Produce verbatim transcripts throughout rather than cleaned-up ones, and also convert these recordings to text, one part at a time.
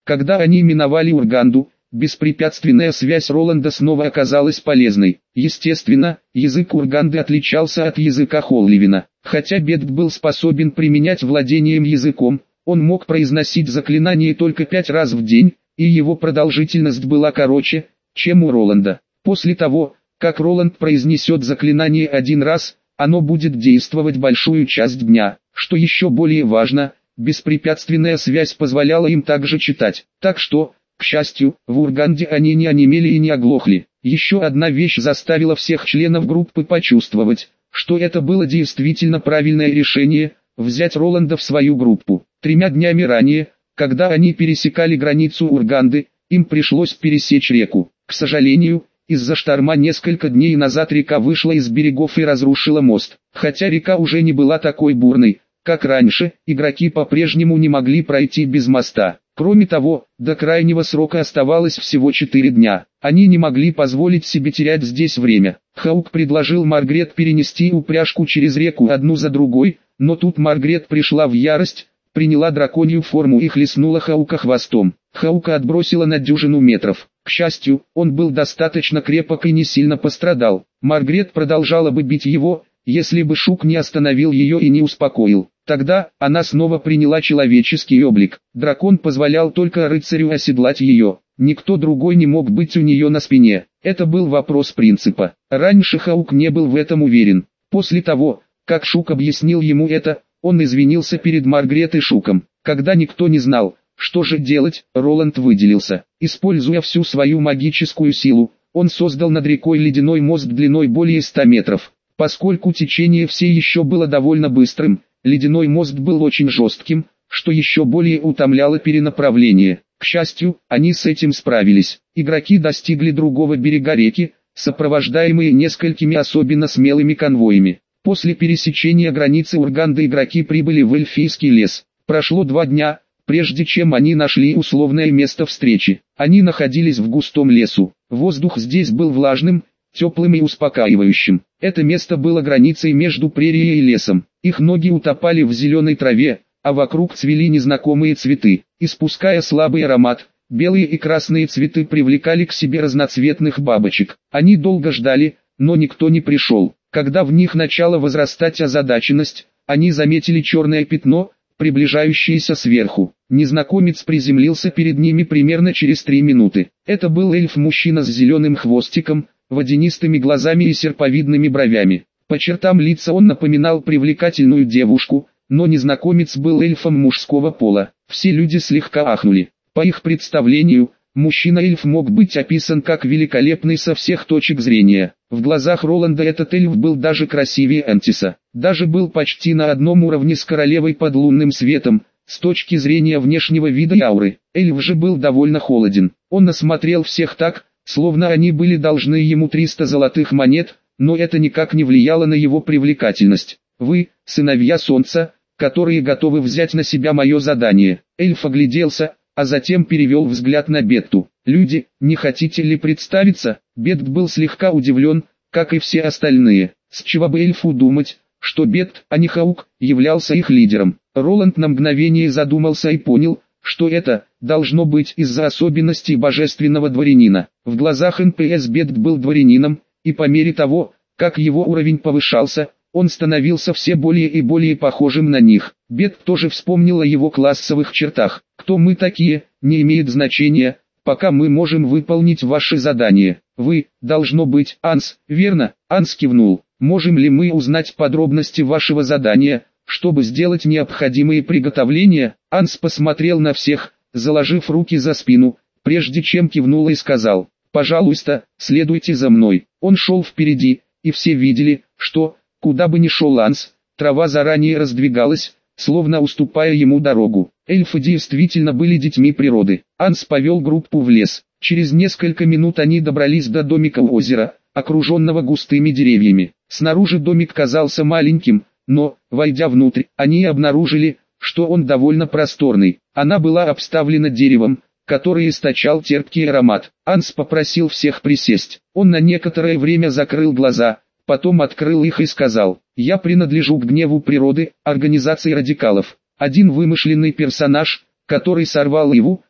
Когда они миновали Урганду, беспрепятственная связь Роланда снова оказалась полезной. Естественно, язык Урганды отличался от языка Холливина. Хотя Бедд был способен применять владением языком, он мог произносить заклинания только пять раз в день, и его продолжительность была короче, чем у Роланда. После того, как Роланд произнесет заклинание один раз, оно будет действовать большую часть дня. Что еще более важно, беспрепятственная связь позволяла им также читать. Так что, к счастью, в Урганде они не онемели и не оглохли. Еще одна вещь заставила всех членов группы почувствовать, что это было действительно правильное решение – взять Роланда в свою группу. Тремя днями ранее, когда они пересекали границу Урганды, им пришлось пересечь реку. К сожалению, из-за шторма несколько дней назад река вышла из берегов и разрушила мост. Хотя река уже не была такой бурной, как раньше, игроки по-прежнему не могли пройти без моста. Кроме того, до крайнего срока оставалось всего четыре дня. Они не могли позволить себе терять здесь время. Хаук предложил Маргарет перенести упряжку через реку одну за другой, но тут Маргарет пришла в ярость, приняла драконью форму и хлестнула Хаука хвостом. Хаука отбросила на дюжину метров. К счастью, он был достаточно крепок и не сильно пострадал. Маргарет продолжала бы бить его, если бы Шук не остановил ее и не успокоил. Тогда она снова приняла человеческий облик. Дракон позволял только рыцарю оседлать ее. Никто другой не мог быть у нее на спине. Это был вопрос принципа. Раньше Хаук не был в этом уверен. После того, как Шук объяснил ему это, он извинился перед Маргарет и Шуком. Когда никто не знал, что же делать, Роланд выделился. Используя всю свою магическую силу, он создал над рекой ледяной мост длиной более ста метров. Поскольку течение все еще было довольно быстрым, ледяной мост был очень жестким, что еще более утомляло перенаправление. К счастью, они с этим справились. Игроки достигли другого берега реки, сопровождаемые несколькими особенно смелыми конвоями. После пересечения границы Урганды игроки прибыли в эльфийский лес. Прошло два дня, прежде чем они нашли условное место встречи. Они находились в густом лесу. Воздух здесь был влажным, теплым и успокаивающим. Это место было границей между прерией и лесом. Их ноги утопали в зеленой траве, а вокруг цвели незнакомые цветы. Испуская слабый аромат, белые и красные цветы привлекали к себе разноцветных бабочек. Они долго ждали, но никто не пришел. Когда в них начала возрастать озадаченность, они заметили черное пятно, приближающееся сверху. Незнакомец приземлился перед ними примерно через три минуты. Это был эльф-мужчина с зеленым хвостиком, водянистыми глазами и серповидными бровями. По чертам лица он напоминал привлекательную девушку, но незнакомец был эльфом мужского пола. Все люди слегка ахнули. По их представлению, мужчина-эльф мог быть описан как великолепный со всех точек зрения. В глазах Роланда этот эльф был даже красивее Антиса. Даже был почти на одном уровне с королевой под лунным светом, с точки зрения внешнего вида и ауры. Эльф же был довольно холоден. Он осмотрел всех так, словно они были должны ему триста золотых монет, но это никак не влияло на его привлекательность. «Вы, сыновья солнца, которые готовы взять на себя мое задание». Эльф огляделся, а затем перевел взгляд на Бетту. «Люди, не хотите ли представиться?» Бетт был слегка удивлен, как и все остальные. С чего бы эльфу думать, что Бетт, а не Хаук, являлся их лидером? Роланд на мгновение задумался и понял, что это должно быть из-за особенностей божественного дворянина. В глазах эн пэ эс Бетт был дворянином, и по мере того, как его уровень повышался, он становился все более и более похожим на них. Бетт тоже вспомнил о его классовых чертах. «Кто мы такие, не имеет значения, пока мы можем выполнить ваши задания. Вы, должно быть, Анс, верно?» Анс кивнул. «Можем ли мы узнать подробности вашего задания, чтобы сделать необходимые приготовления?» Анс посмотрел на всех, заложив руки за спину, прежде чем кивнул и сказал: «Пожалуйста, следуйте за мной». Он шел впереди, и все видели, что, куда бы ни шел Анс, трава заранее раздвигалась, словно уступая ему дорогу. Эльфы действительно были детьми природы. Анс повел группу в лес. Через несколько минут они добрались до домика у озера, окруженного густыми деревьями. Снаружи домик казался маленьким, но, войдя внутрь, они обнаружили, что он довольно просторный. Она была обставлена деревом, который источал терпкий аромат. Анс попросил всех присесть. Он на некоторое время закрыл глаза, потом открыл их и сказал: «Я принадлежу к гневу природы, организации радикалов». Один вымышленный персонаж, который сорвал Иву,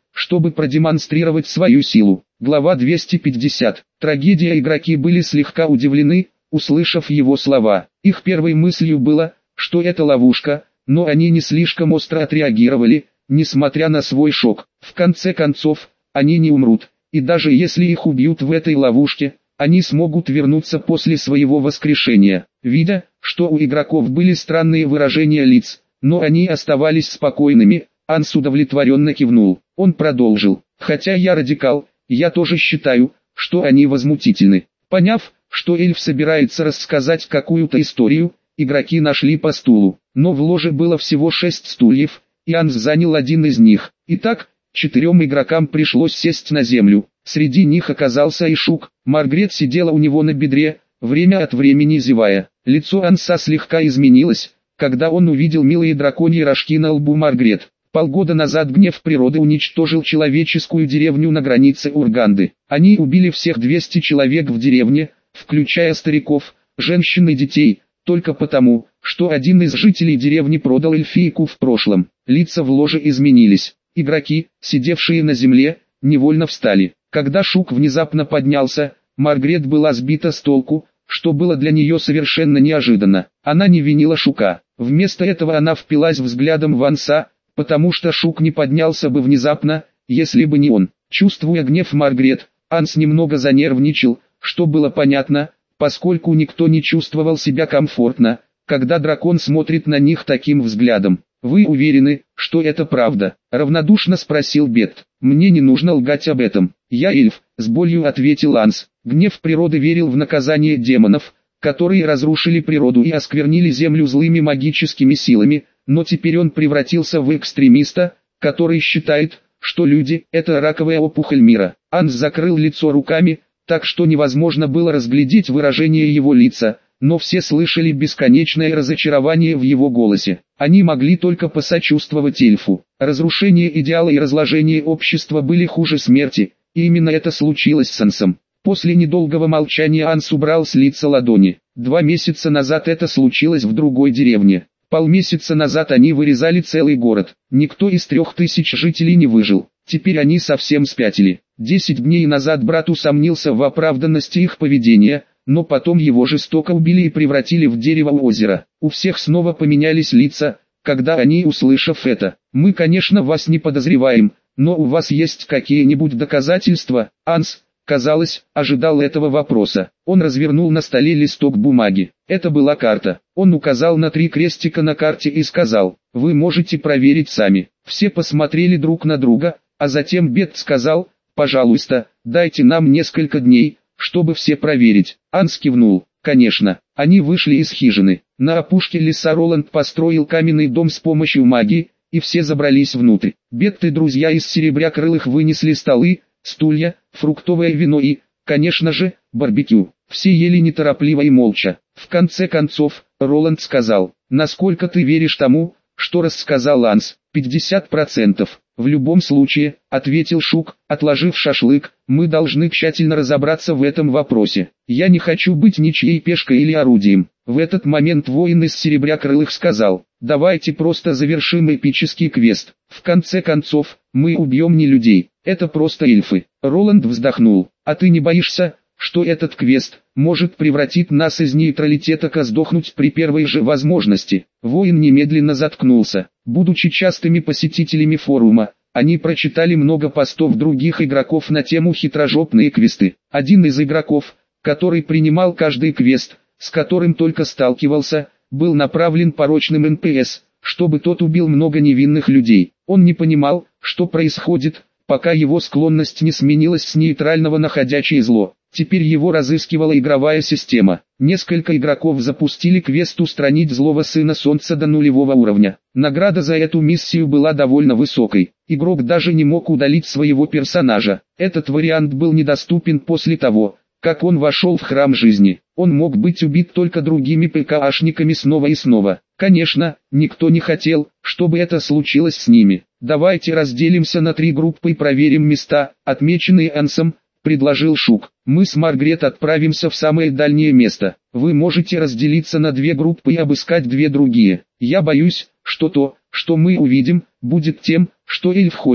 чтобы продемонстрировать свою силу. Глава двести пятьдесят. Трагедия. Игроки были слегка удивлены, услышав его слова. Их первой мыслью было, что это ловушка, но они не слишком остро отреагировали, несмотря на свой шок. В конце концов, они не умрут, и даже если их убьют в этой ловушке, они смогут вернуться после своего воскрешения. Видя, что у игроков были странные выражения лиц, но они оставались спокойными, Анс удовлетворенно кивнул. Он продолжил: «Хотя я радикал, я тоже считаю, что они возмутительны». Поняв, что эльф собирается рассказать какую-то историю, игроки нашли по стулу. Но в ложе было всего шесть стульев, и Анс занял один из них. Итак, четырем игрокам пришлось сесть на землю. Среди них оказался и Шук. Маргарет сидела у него на бедре, время от времени зевая. Лицо Анса слегка изменилось, когда он увидел милые драконьи рожки на лбу Маргарет. Полгода назад гнев природы уничтожил человеческую деревню на границе Урганды. Они убили всех двести человек в деревне, включая стариков, женщин и детей, только потому, что один из жителей деревни продал эльфийку в прошлом. Лица в ложе изменились. Игроки, сидевшие на земле, невольно встали. Когда Шук внезапно поднялся, Маргарет была сбита с толку, что было для нее совершенно неожиданно. Она не винила Шука. Вместо этого она впилась взглядом в Анса, потому что Шук не поднялся бы внезапно, если бы не он. Чувствуя гнев Маргарет, Анс немного занервничал, что было понятно, поскольку никто не чувствовал себя комфортно, когда дракон смотрит на них таким взглядом. «Вы уверены, что это правда?» — равнодушно спросил Бет. «Мне не нужно лгать об этом. Я эльф», — с болью ответил Анс. Гнев природы верил в наказание демонов, которые разрушили природу и осквернили землю злыми магическими силами, но теперь он превратился в экстремиста, который считает, что люди – это раковая опухоль мира. Анс закрыл лицо руками, так что невозможно было разглядеть выражение его лица, но все слышали бесконечное разочарование в его голосе. Они могли только посочувствовать эльфу. Разрушение идеала и разложение общества были хуже смерти, и именно это случилось с Ансом. После недолгого молчания Анс убрал с лица ладони. Два месяца назад это случилось в другой деревне. Полмесяца назад они вырезали целый город. Никто из трех тысяч жителей не выжил. Теперь они совсем спятили. Десять дней назад брат усомнился в оправданности их поведения, но потом его жестоко убили и превратили в дерево у озера. У всех снова поменялись лица, когда они, услышав это: «Мы, конечно, вас не подозреваем, но у вас есть какие-нибудь доказательства?» Анс, казалось, ожидал этого вопроса. Он развернул на столе листок бумаги. Это была карта. Он указал на три крестика на карте и сказал: «Вы можете проверить сами». Все посмотрели друг на друга, а затем Бет сказал: «Пожалуйста, дайте нам несколько дней, чтобы все проверить». Анс кивнул. Конечно. Они вышли из хижины. На опушке леса Роланд построил каменный дом с помощью магии, и все забрались внутрь. Бет и друзья из Серебрякрылых вынесли столы, стулья, фруктовое вино и, конечно же, барбекю. Все ели неторопливо и молча. В конце концов, Роланд сказал: «Насколько ты веришь тому, что рассказал Анс?» «пятьдесят процентов. В любом случае», — ответил Шук, отложив шашлык, «мы должны тщательно разобраться в этом вопросе. Я не хочу быть ничьей пешкой или орудием». В этот момент воин из Серебрякрылых сказал: «Давайте просто завершим эпический квест. В конце концов, мы убьем не людей, это просто эльфы». Роланд вздохнул. «А ты не боишься, что этот квест может превратить нас из нейтралитета к сдохнуть при первой же возможности?» Воин немедленно заткнулся. Будучи частыми посетителями форума, они прочитали много постов других игроков на тему хитрожопные квесты. Один из игроков, который принимал каждый квест, с которым только сталкивался, был направлен порочным эн пи эс, чтобы тот убил много невинных людей. Он не понимал, что происходит, пока его склонность не сменилась с нейтрального на ходячее зло. Теперь его разыскивала игровая система. Несколько игроков запустили квест «Устранить злого сына солнца» до нулевого уровня. Награда за эту миссию была довольно высокой. Игрок даже не мог удалить своего персонажа. Этот вариант был недоступен после того, как он вошел в храм жизни. Он мог быть убит только другими ПКАшниками снова и снова. Конечно, никто не хотел, чтобы это случилось с ними. «Давайте разделимся на три группы и проверим места, отмеченные Ансом», — предложил Шук. «Мы с Маргарет отправимся в самое дальнее место. Вы можете разделиться на две группы и обыскать две другие. Я боюсь, что то, что мы увидим, будет тем, что эльф хочет,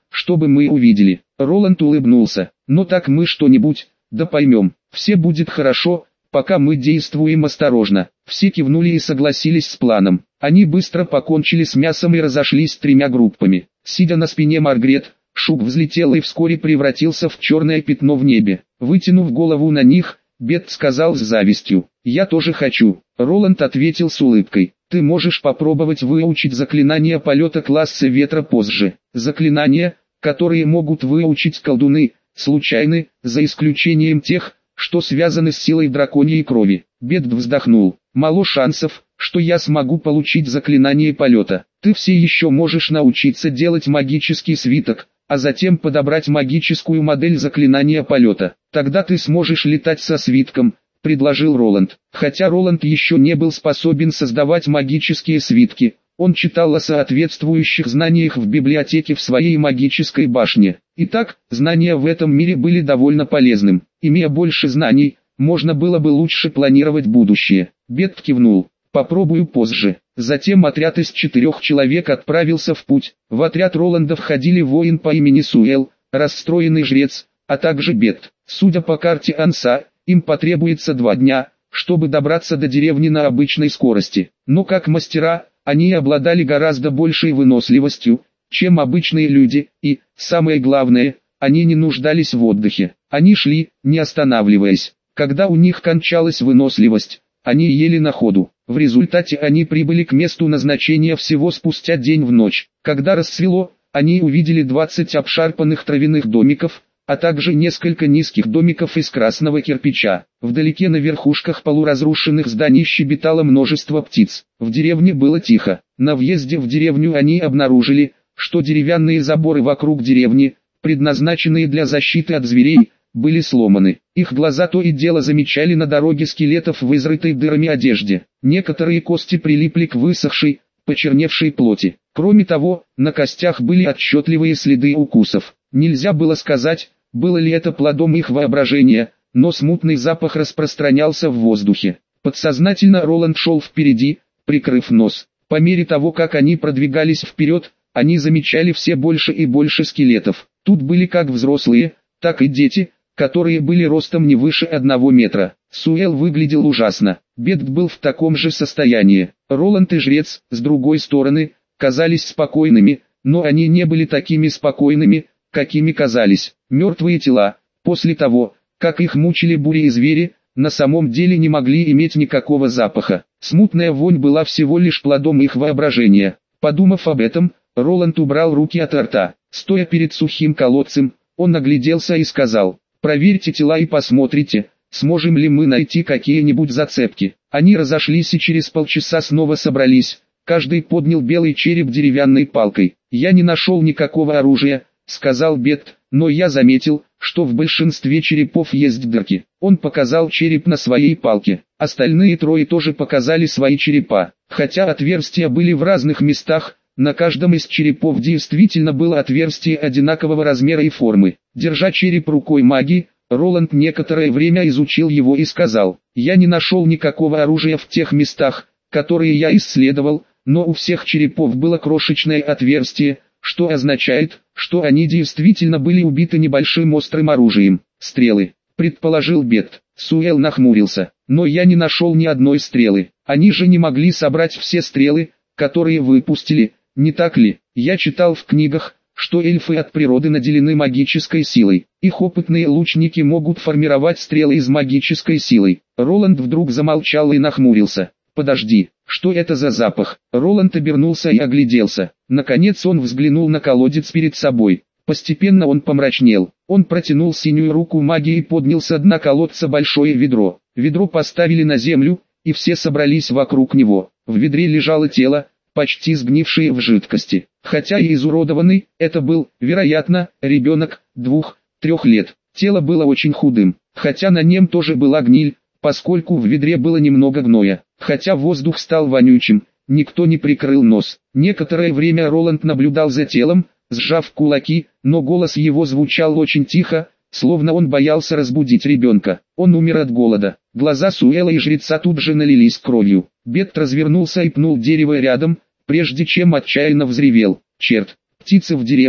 чтобы мы увидели. Роланд улыбнулся. Но так мы что-нибудь, да поймем. Все будет хорошо, пока мы действуем осторожно. Все кивнули и согласились с планом. Они быстро покончили с мясом и разошлись тремя группами. Сидя на спине Маргарет, Шук взлетел и вскоре превратился в черное пятно в небе. Вытянув голову на них, Бет сказал с завистью: «Я тоже хочу». Роланд ответил с улыбкой: «Ты можешь попробовать выучить заклинания полета класса ветра позже. Заклинания, которые могут выучить колдуны, случайны, за исключением тех, что связаны с силой драконьей крови». Бет вздохнул: «Мало шансов, что я смогу получить заклинание полета. Ты все еще можешь научиться делать магический свиток, а затем подобрать магическую модель заклинания полета. Тогда ты сможешь летать со свитком», — предложил Роланд. Хотя Роланд еще не был способен создавать магические свитки, он читал о соответствующих знаниях в библиотеке в своей магической башне. Итак, знания в этом мире были довольно полезным. Имея больше знаний, можно было бы лучше планировать будущее. Бет кивнул: «Попробую позже». Затем отряд из четырех человек отправился в путь. В отряд Роланда входили воин по имени Суэл, расстроенный жрец, а также Бет. Судя по карте Анса, им потребуется два дня, чтобы добраться до деревни на обычной скорости. Но как мастера, они обладали гораздо большей выносливостью, чем обычные люди, и, самое главное, они не нуждались в отдыхе. Они шли, не останавливаясь. Когда у них кончалась выносливость, они ели на ходу. В результате они прибыли к месту назначения всего спустя день в ночь. Когда рассвело, они увидели двадцать обшарпанных травяных домиков, а также несколько низких домиков из красного кирпича. Вдалеке на верхушках полуразрушенных зданий щебетало множество птиц. В деревне было тихо. На въезде в деревню они обнаружили, что деревянные заборы вокруг деревни, предназначенные для защиты от зверей, были сломаны. Их глаза то и дело замечали на дороге скелетов в изрытой дырами одежде. Некоторые кости прилипли к высохшей, почерневшей плоти. Кроме того, на костях были отчетливые следы укусов. Нельзя было сказать, было ли это плодом их воображения, но смутный запах распространялся в воздухе. Подсознательно Роланд шел впереди, прикрыв нос. По мере того, как они продвигались вперед, они замечали все больше и больше скелетов. Тут были как взрослые, так и дети, которые были ростом не выше одного метра. Суэл выглядел ужасно. Бет был в таком же состоянии. Роланд и жрец, с другой стороны, казались спокойными, но они не были такими спокойными, какими казались. Мертвые тела, после того, как их мучили бури и звери, на самом деле не могли иметь никакого запаха. Смутная вонь была всего лишь плодом их воображения. Подумав об этом, Роланд убрал руки от рта. Стоя перед сухим колодцем, он огляделся и сказал: «Проверьте тела и посмотрите, сможем ли мы найти какие-нибудь зацепки». Они разошлись и через полчаса снова собрались. Каждый поднял белый череп деревянной палкой. «Я не нашел никакого оружия», — сказал Бет, «но я заметил, что в большинстве черепов есть дырки». Он показал череп на своей палке. Остальные трое тоже показали свои черепа. Хотя отверстия были в разных местах, на каждом из черепов действительно было отверстие одинакового размера и формы. Держа череп рукой маги, Роланд некоторое время изучил его и сказал: «Я не нашел никакого оружия в тех местах, которые я исследовал, но у всех черепов было крошечное отверстие, что означает, что они действительно были убиты небольшим острым оружием». «Стрелы», — предположил Бет. Суэл нахмурился. «Но я не нашел ни одной стрелы. Они же не могли собрать все стрелы, которые выпустили, не так ли? Я читал в книгах, что эльфы от природы наделены магической силой. Их опытные лучники могут формировать стрелы из магической силой». Роланд вдруг замолчал и нахмурился. «Подожди, что это за запах?» Роланд обернулся и огляделся. Наконец он взглянул на колодец перед собой. Постепенно он помрачнел. Он протянул синюю руку маги и поднял со дна колодца большое ведро. Ведро поставили на землю, и все собрались вокруг него. В ведре лежало тело, почти сгнившие в жидкости. Хотя и изуродованный, это был, вероятно, ребенок, двух-трех лет. Тело было очень худым, хотя на нем тоже была гниль, поскольку в ведре было немного гноя. Хотя воздух стал вонючим, никто не прикрыл нос. Некоторое время Роланд наблюдал за телом, сжав кулаки, но голос его звучал очень тихо, словно он боялся разбудить ребенка. Он умер от голода. Глаза Суэла и жреца тут же налились кровью. Бет развернулся и пнул дерево рядом, прежде чем отчаянно взревел: «Черт! Птицы в деревне!»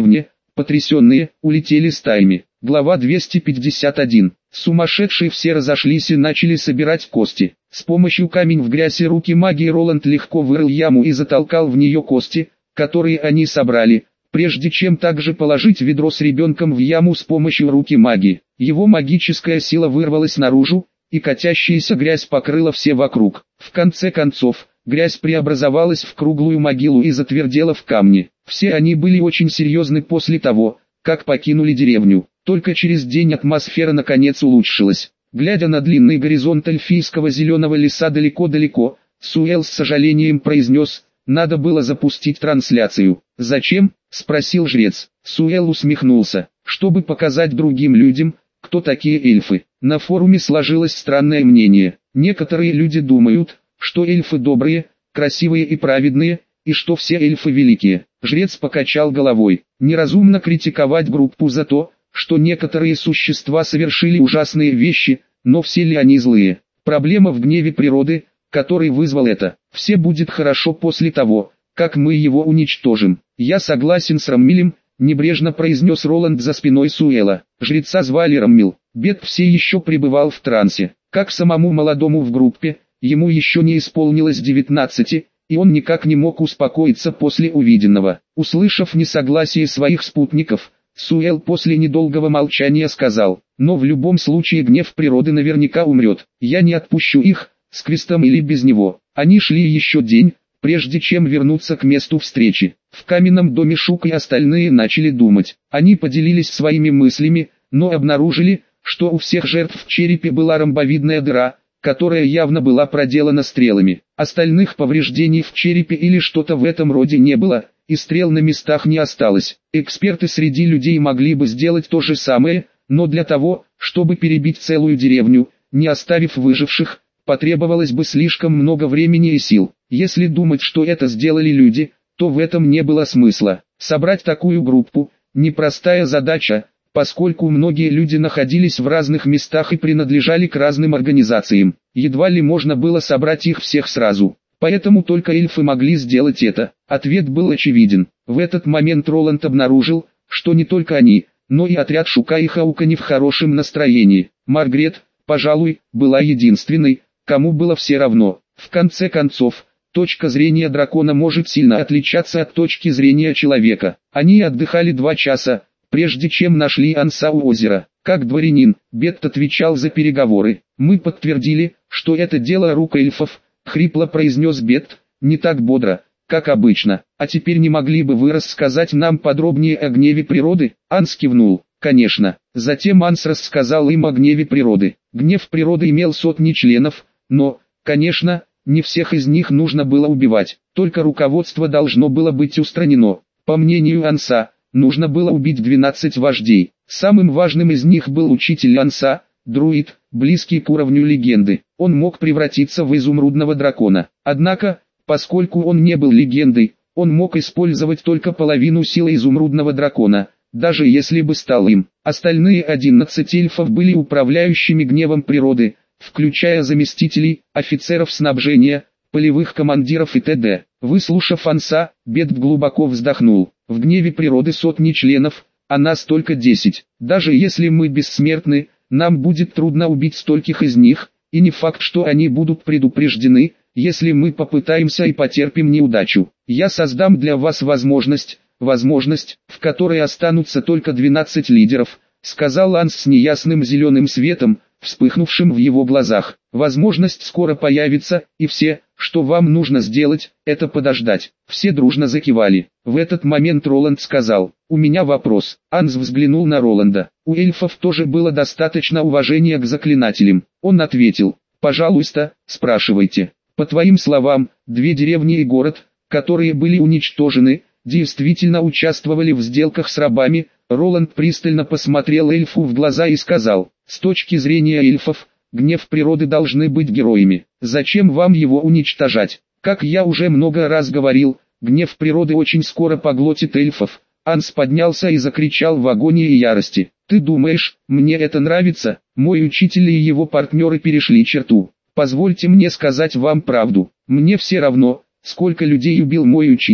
потрясенные, улетели стаями. Глава двести пятьдесят один. Сумасшедшие все разошлись и начали собирать кости. С помощью камень в грязь и руки магии Роланд легко вырыл яму и затолкал в нее кости, которые они собрали, прежде чем также положить ведро с ребенком в яму с помощью руки магии. Его магическая сила вырвалась наружу, и катящаяся грязь покрыла все вокруг. В конце концов, грязь преобразовалась в круглую могилу и затвердела в камне. Все они были очень серьезны после того, как покинули деревню. Только через день атмосфера наконец улучшилась. Глядя на длинный горизонт эльфийского зеленого леса далеко-далеко, Суэл с сожалением произнес: «Надо было запустить трансляцию». «Зачем?» – спросил жрец. Суэл усмехнулся. «Чтобы показать другим людям, кто такие эльфы». На форуме сложилось странное мнение. Некоторые люди думают, что эльфы добрые, красивые и праведные, и что все эльфы великие. Жрец покачал головой. Неразумно критиковать группу за то, что некоторые существа совершили ужасные вещи, но все ли они злые? Проблема в гневе природы, который вызвал это. Все будет хорошо после того, как мы его уничтожим. Я согласен с Раммилем, небрежно произнес Роланд за спиной Суэла. Жреца звали Раммил. Бед все еще пребывал в трансе. Как самому молодому в группе, ему еще не исполнилось девятнадцати, и он никак не мог успокоиться после увиденного. Услышав несогласие своих спутников, Суэл после недолгого молчания сказал: «Но в любом случае гнев природы наверняка умрет. Я не отпущу их, с крестом или без него». Они шли еще день, прежде чем вернуться к месту встречи. В каменном доме Шук и остальные начали думать. Они поделились своими мыслями, но обнаружили, что у всех жертв в черепе была ромбовидная дыра, которая явно была проделана стрелами. Остальных повреждений в черепе или что-то в этом роде не было, и стрел на местах не осталось. Эксперты среди людей могли бы сделать то же самое, но для того, чтобы перебить целую деревню, не оставив выживших, потребовалось бы слишком много времени и сил. Если думать, что это сделали люди, то в этом не было смысла. Собрать такую группу – непростая задача, поскольку многие люди находились в разных местах и принадлежали к разным организациям. Едва ли можно было собрать их всех сразу. Поэтому только эльфы могли сделать это. Ответ был очевиден. В этот момент Роланд обнаружил, что не только они, но и отряд Шука и Хаука не в хорошем настроении. Маргарет, пожалуй, была единственной, кому было все равно. В конце концов, точка зрения дракона может сильно отличаться от точки зрения человека. Они отдыхали два часа, прежде чем нашли Анса у озера. Как дворянин, Бетт отвечал за переговоры. «Мы подтвердили, что это дело рук эльфов», — хрипло произнес Бетт, не так бодро, как обычно. «А теперь не могли бы вы рассказать нам подробнее о гневе природы?» Анс кивнул. «Конечно». Затем Анс рассказал им о гневе природы. Гнев природы имел сотни членов, но, конечно, не всех из них нужно было убивать. Только руководство должно было быть устранено. По мнению Анса, нужно было убить двенадцать вождей. Самым важным из них был учитель Анса, друид, близкий к уровню легенды. Он мог превратиться в изумрудного дракона. Однако, поскольку он не был легендой, он мог использовать только половину силы изумрудного дракона, даже если бы стал им. Остальные одиннадцать эльфов были управляющими гневом природы, включая заместителей, офицеров снабжения, полевых командиров и т.д. Выслушав Анса, Бетт глубоко вздохнул. В гневе природы сотни членов, а нас только десять. Даже если мы бессмертны, нам будет трудно убить стольких из них, и не факт, что они будут предупреждены, если мы попытаемся и потерпим неудачу. Я создам для вас возможность, возможность, в которой останутся только двенадцать лидеров, сказал Анс с неясным зеленым светом, вспыхнувшим в его глазах. Возможность скоро появится, и все, что вам нужно сделать, это подождать. Все дружно закивали. В этот момент Роланд сказал: «У меня вопрос». Анс взглянул на Роланда. У эльфов тоже было достаточно уважения к заклинателям. Он ответил: «Пожалуйста, спрашивайте». По твоим словам, две деревни и город, которые были уничтожены, действительно участвовали в сделках с рабами. Роланд пристально посмотрел эльфу в глаза и сказал: «С точки зрения эльфов, гнев природы должны быть героями. Зачем вам его уничтожать? Как я уже много раз говорил, гнев природы очень скоро поглотит эльфов». Анс поднялся и закричал в агонии и ярости: «Ты думаешь, мне это нравится? Мой учитель и его партнеры перешли черту. Позвольте мне сказать вам правду. Мне все равно, сколько людей убил мой учитель,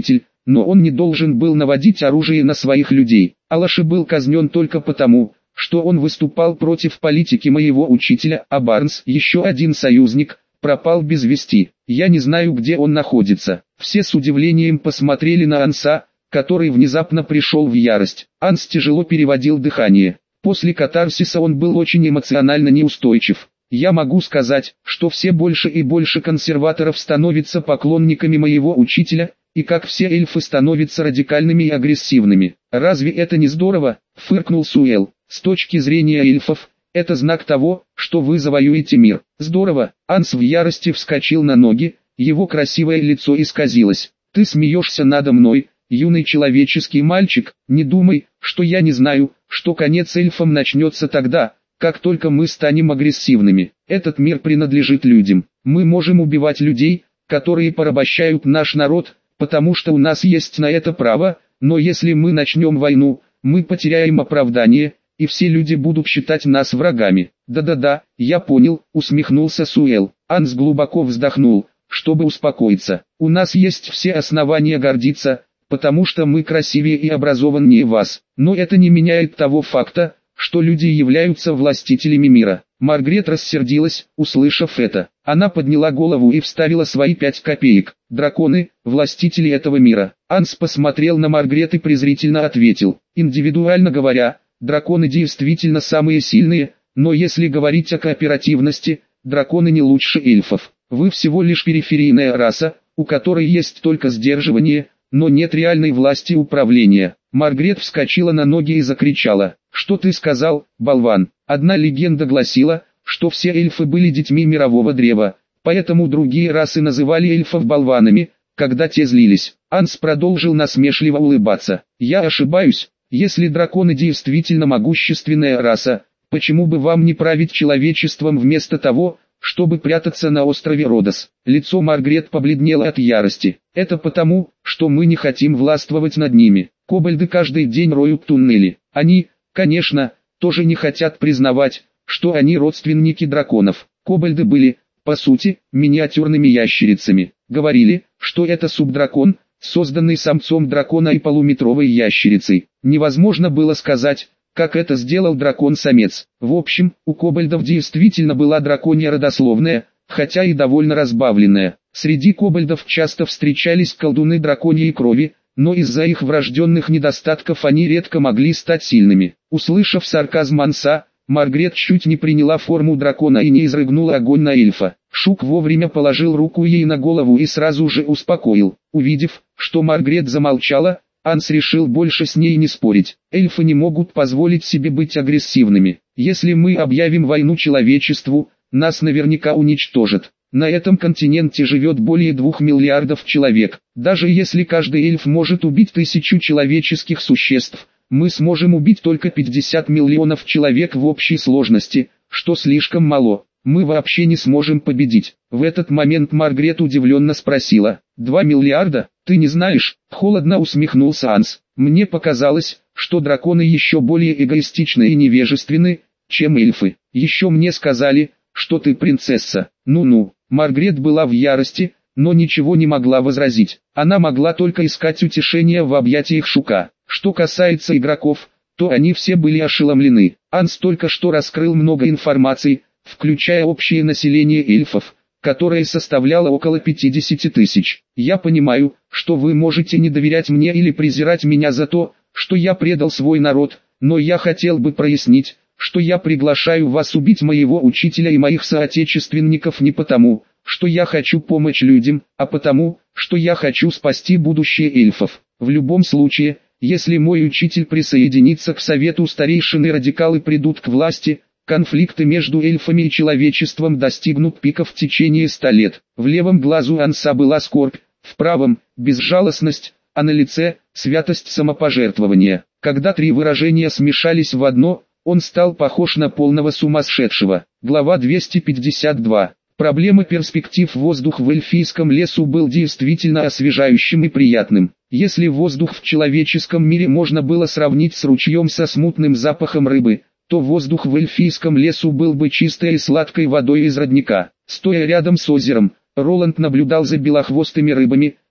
но он не должен был наводить оружие на своих людей. Алаши был казнен только потому, что он выступал против политики моего учителя, а Барнс, еще один союзник, пропал без вести. Я не знаю, где он находится. Все с удивлением посмотрели на Анса, который внезапно пришел в ярость. Анс тяжело переводил дыхание. После катарсиса он был очень эмоционально неустойчив. Я могу сказать, что все больше и больше консерваторов становятся поклонниками моего учителя, и как все эльфы становятся радикальными и агрессивными. Разве это не здорово? Фыркнул Суэл. С точки зрения эльфов, это знак того, что вы завоюете мир. Здорово. Анс в ярости вскочил на ноги, его красивое лицо исказилось. Ты смеешься надо мной, юный человеческий мальчик, не думай, что я не знаю, что конец эльфам начнется тогда, как только мы станем агрессивными. Этот мир принадлежит людям. Мы можем убивать людей, которые порабощают наш народ, потому что у нас есть на это право, но если мы начнем войну, мы потеряем оправдание, и все люди будут считать нас врагами. Да-да-да, я понял, усмехнулся Суэл. Анс глубоко вздохнул, чтобы успокоиться. У нас есть все основания гордиться, потому что мы красивее и образованнее вас. Но это не меняет того факта, что люди являются властителями мира. Маргарет рассердилась, услышав это. Она подняла голову и вставила свои пять копеек. Драконы, властители этого мира. Анс посмотрел на Маргарет и презрительно ответил. Индивидуально говоря, драконы действительно самые сильные, но если говорить о кооперативности, драконы не лучше эльфов. Вы всего лишь периферийная раса, у которой есть только сдерживание, но нет реальной власти управления. Маргарет вскочила на ноги и закричала. «Что ты сказал, болван?» Одна легенда гласила, что все эльфы были детьми мирового древа, поэтому другие расы называли эльфов болванами, когда те злились. Анс продолжил насмешливо улыбаться. «Я ошибаюсь, если драконы действительно могущественная раса, почему бы вам не править человечеством вместо того, чтобы прятаться на острове Родос?» Лицо Маргарет побледнело от ярости. «Это потому, что мы не хотим властвовать над ними. Кобальды каждый день роют туннели. Они, конечно, тоже не хотят признавать, что они родственники драконов. Кобальды были, по сути, миниатюрными ящерицами. Говорили, что это субдракон, созданный самцом дракона и полуметровой ящерицей. Невозможно было сказать, как это сделал дракон-самец. В общем, у кобальдов действительно была драконья родословная, хотя и довольно разбавленная. Среди кобальдов часто встречались колдуны драконьей крови, но из-за их врожденных недостатков они редко могли стать сильными. Услышав сарказм Анса, Маргарет чуть не приняла форму дракона и не изрыгнула огонь на эльфа. Шук вовремя положил руку ей на голову и сразу же успокоил. Увидев, что Маргарет замолчала, Анс решил больше с ней не спорить. Эльфы не могут позволить себе быть агрессивными. Если мы объявим войну человечеству, нас наверняка уничтожат. На этом континенте живет более двух миллиардов человек. Даже если каждый эльф может убить тысячу человеческих существ, мы сможем убить только пятьдесят миллионов человек в общей сложности, что слишком мало. Мы вообще не сможем победить. В этот момент Маргарет удивленно спросила: «Два миллиарда? Ты не знаешь?» Холодно усмехнулся Анс. «Мне показалось, что драконы еще более эгоистичны и невежественны, чем эльфы. Еще мне сказали, что ты принцесса». Ну-ну. Маргарет была в ярости, но ничего не могла возразить. Она могла только искать утешения в объятиях Шука. Что касается игроков, то они все были ошеломлены. Анс только что раскрыл много информации, включая общее население эльфов, которое составляло около пятидесяти тысяч. «Я понимаю, что вы можете не доверять мне или презирать меня за то, что я предал свой народ, но я хотел бы прояснить, что я приглашаю вас убить моего учителя и моих соотечественников не потому, что я хочу помочь людям, а потому, что я хочу спасти будущее эльфов. В любом случае, если мой учитель присоединится к совету старейшин и радикалы придут к власти, конфликты между эльфами и человечеством достигнут пика в течение ста лет». В левом глазу Анса была скорбь, в правом – безжалостность, а на лице – святость самопожертвования. Когда три выражения смешались в одно, он стал похож на полного сумасшедшего. Глава двести пятьдесят два. Проблема перспектив. Воздух в эльфийском лесу был действительно освежающим и приятным. Если воздух в человеческом мире можно было сравнить с ручьем со смутным запахом рыбы, то воздух в эльфийском лесу был бы чистой и сладкой водой из родника. Стоя рядом с озером, Роланд наблюдал за белохвостыми рыбами,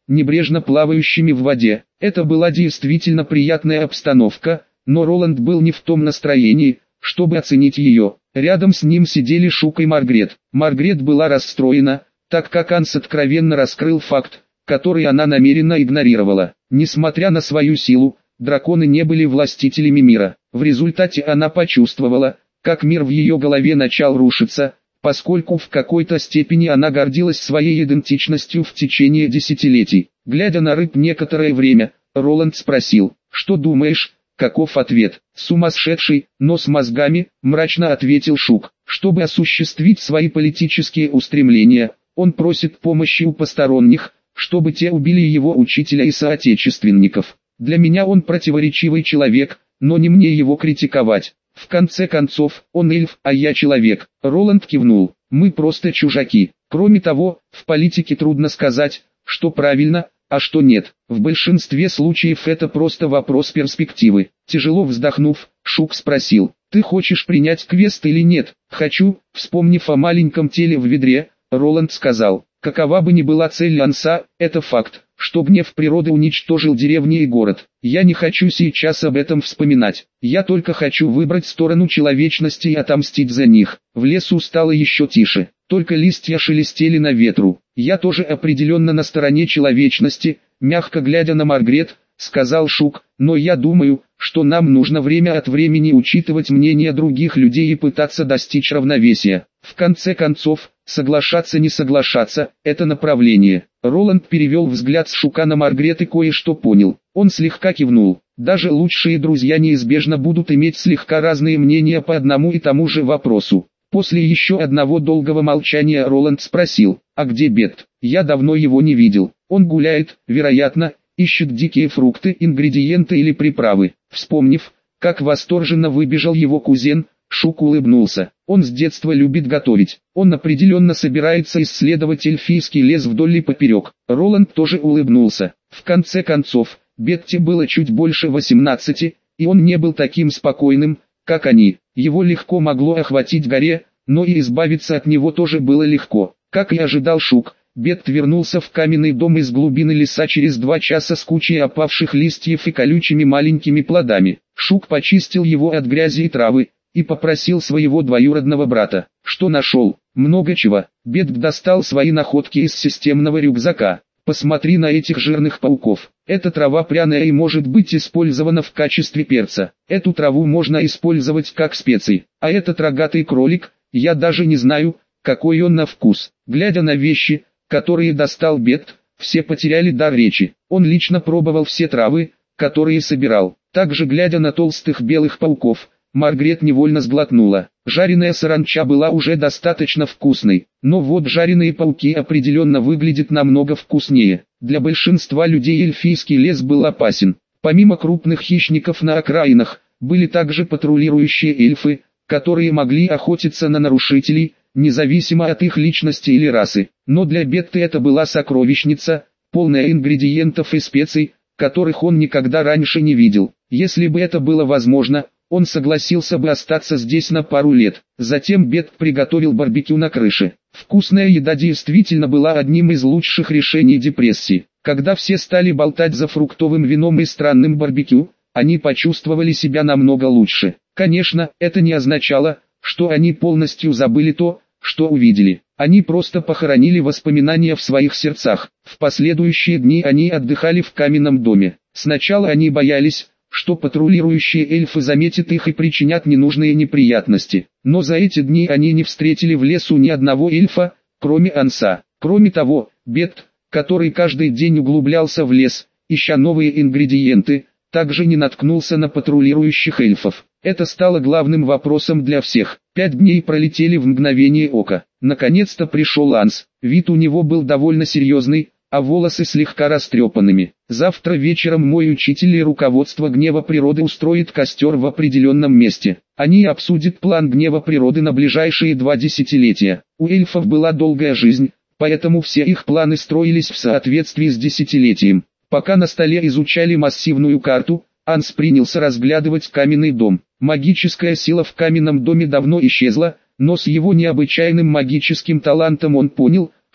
небрежно плавающими в воде. Это была действительно приятная обстановка, но Роланд был не в том настроении, чтобы оценить ее. Рядом с ним сидели Шук и Маргрет. Маргрет была расстроена, так как Анс откровенно раскрыл факт, который она намеренно игнорировала. Несмотря на свою силу, драконы не были властителями мира. В результате она почувствовала, как мир в ее голове начал рушиться, поскольку в какой-то степени она гордилась своей идентичностью в течение десятилетий. Глядя на рыб некоторое время, Роланд спросил: «Что думаешь?» Каков ответ? «Сумасшедший, но с мозгами», мрачно ответил Шук. «Чтобы осуществить свои политические устремления, он просит помощи у посторонних, чтобы те убили его учителя и соотечественников. Для меня он противоречивый человек, но не мне его критиковать. В конце концов, он эльф, а я человек». Роланд кивнул. «Мы просто чужаки. Кроме того, в политике трудно сказать, что правильно, а что нет. В большинстве случаев это просто вопрос перспективы». Тяжело вздохнув, Шук спросил: «Ты хочешь принять квест или нет?» «Хочу», вспомнив о маленьком теле в ведре, Роланд сказал: «Какова бы ни была цель Анса, это факт, что гнев природы уничтожил деревни и город. Я не хочу сейчас об этом вспоминать. Я только хочу выбрать сторону человечности и отомстить за них». В лесу стало еще тише, только листья шелестели на ветру. «Я тоже определенно на стороне человечности», мягко глядя на Маргрет, сказал Шук, «но я думаю, что нам нужно время от времени учитывать мнение других людей и пытаться достичь равновесия. В конце концов, соглашаться не соглашаться – это направление». Роланд перевел взгляд с Шука на Маргрет и кое-что понял. Он слегка кивнул. Даже лучшие друзья неизбежно будут иметь слегка разные мнения по одному и тому же вопросу. После еще одного долгого молчания Роланд спросил: «А где Бет? Я давно его не видел. Он гуляет, вероятно, ищет дикие фрукты, ингредиенты или приправы». Вспомнив, как восторженно выбежал его кузен, Шук улыбнулся. «Он с детства любит готовить. Он определенно собирается исследовать эльфийский лес вдоль и поперек». Роланд тоже улыбнулся. В конце концов, Бетти было чуть больше восемнадцати, и он не был таким спокойным, как они. Его легко могло охватить горе, но и избавиться от него тоже было легко. Как и ожидал Шук, Бетт вернулся в каменный дом из глубины леса через два часа с кучей опавших листьев и колючими маленькими плодами. Шук почистил его от грязи и травы, и попросил своего двоюродного брата: «Что нашел?» «Много чего». Бетт достал свои находки из системного рюкзака. «Посмотри на этих жирных пауков. Эта трава пряная и может быть использована в качестве перца. Эту траву можно использовать как специи. А этот рогатый кролик, я даже не знаю, какой он на вкус». Глядя на вещи, которые достал Бетт, все потеряли дар речи. Он лично пробовал все травы, которые собирал. Также глядя на толстых белых пауков, Маргрет невольно сглотнула. Жареная саранча была уже достаточно вкусной, но вот жареные пауки определенно выглядят намного вкуснее. Для большинства людей эльфийский лес был опасен. Помимо крупных хищников на окраинах, были также патрулирующие эльфы, которые могли охотиться на нарушителей, независимо от их личности или расы. Но для Бетты это была сокровищница, полная ингредиентов и специй, которых он никогда раньше не видел. Если бы это было возможно, он согласился бы остаться здесь на пару лет. Затем Бетт приготовил барбекю на крыше. Вкусная еда действительно была одним из лучших решений депрессии. Когда все стали болтать за фруктовым вином и странным барбекю, они почувствовали себя намного лучше. Конечно, это не означало, что они полностью забыли то, что увидели. Они просто похоронили воспоминания в своих сердцах. В последующие дни они отдыхали в каменном доме. Сначала они боялись, что патрулирующие эльфы заметят их и причинят ненужные неприятности. Но за эти дни они не встретили в лесу ни одного эльфа, кроме Анса. Кроме того, Бетт, который каждый день углублялся в лес, ища новые ингредиенты, также не наткнулся на патрулирующих эльфов. Это стало главным вопросом для всех. Пять дней пролетели в мгновение ока. Наконец-то пришел Анс. Вид у него был довольно серьезный, а волосы слегка растрепанными. «Завтра вечером мой учитель и руководство гнева природы устроит костер в определенном месте. Они обсудят план гнева природы на ближайшие два десятилетия. У эльфов была долгая жизнь, поэтому все их планы строились в соответствии с десятилетием». Пока на столе изучали массивную карту, Анс принялся разглядывать каменный дом. Магическая сила в каменном доме давно исчезла, но с его необычайным магическим талантом он понял,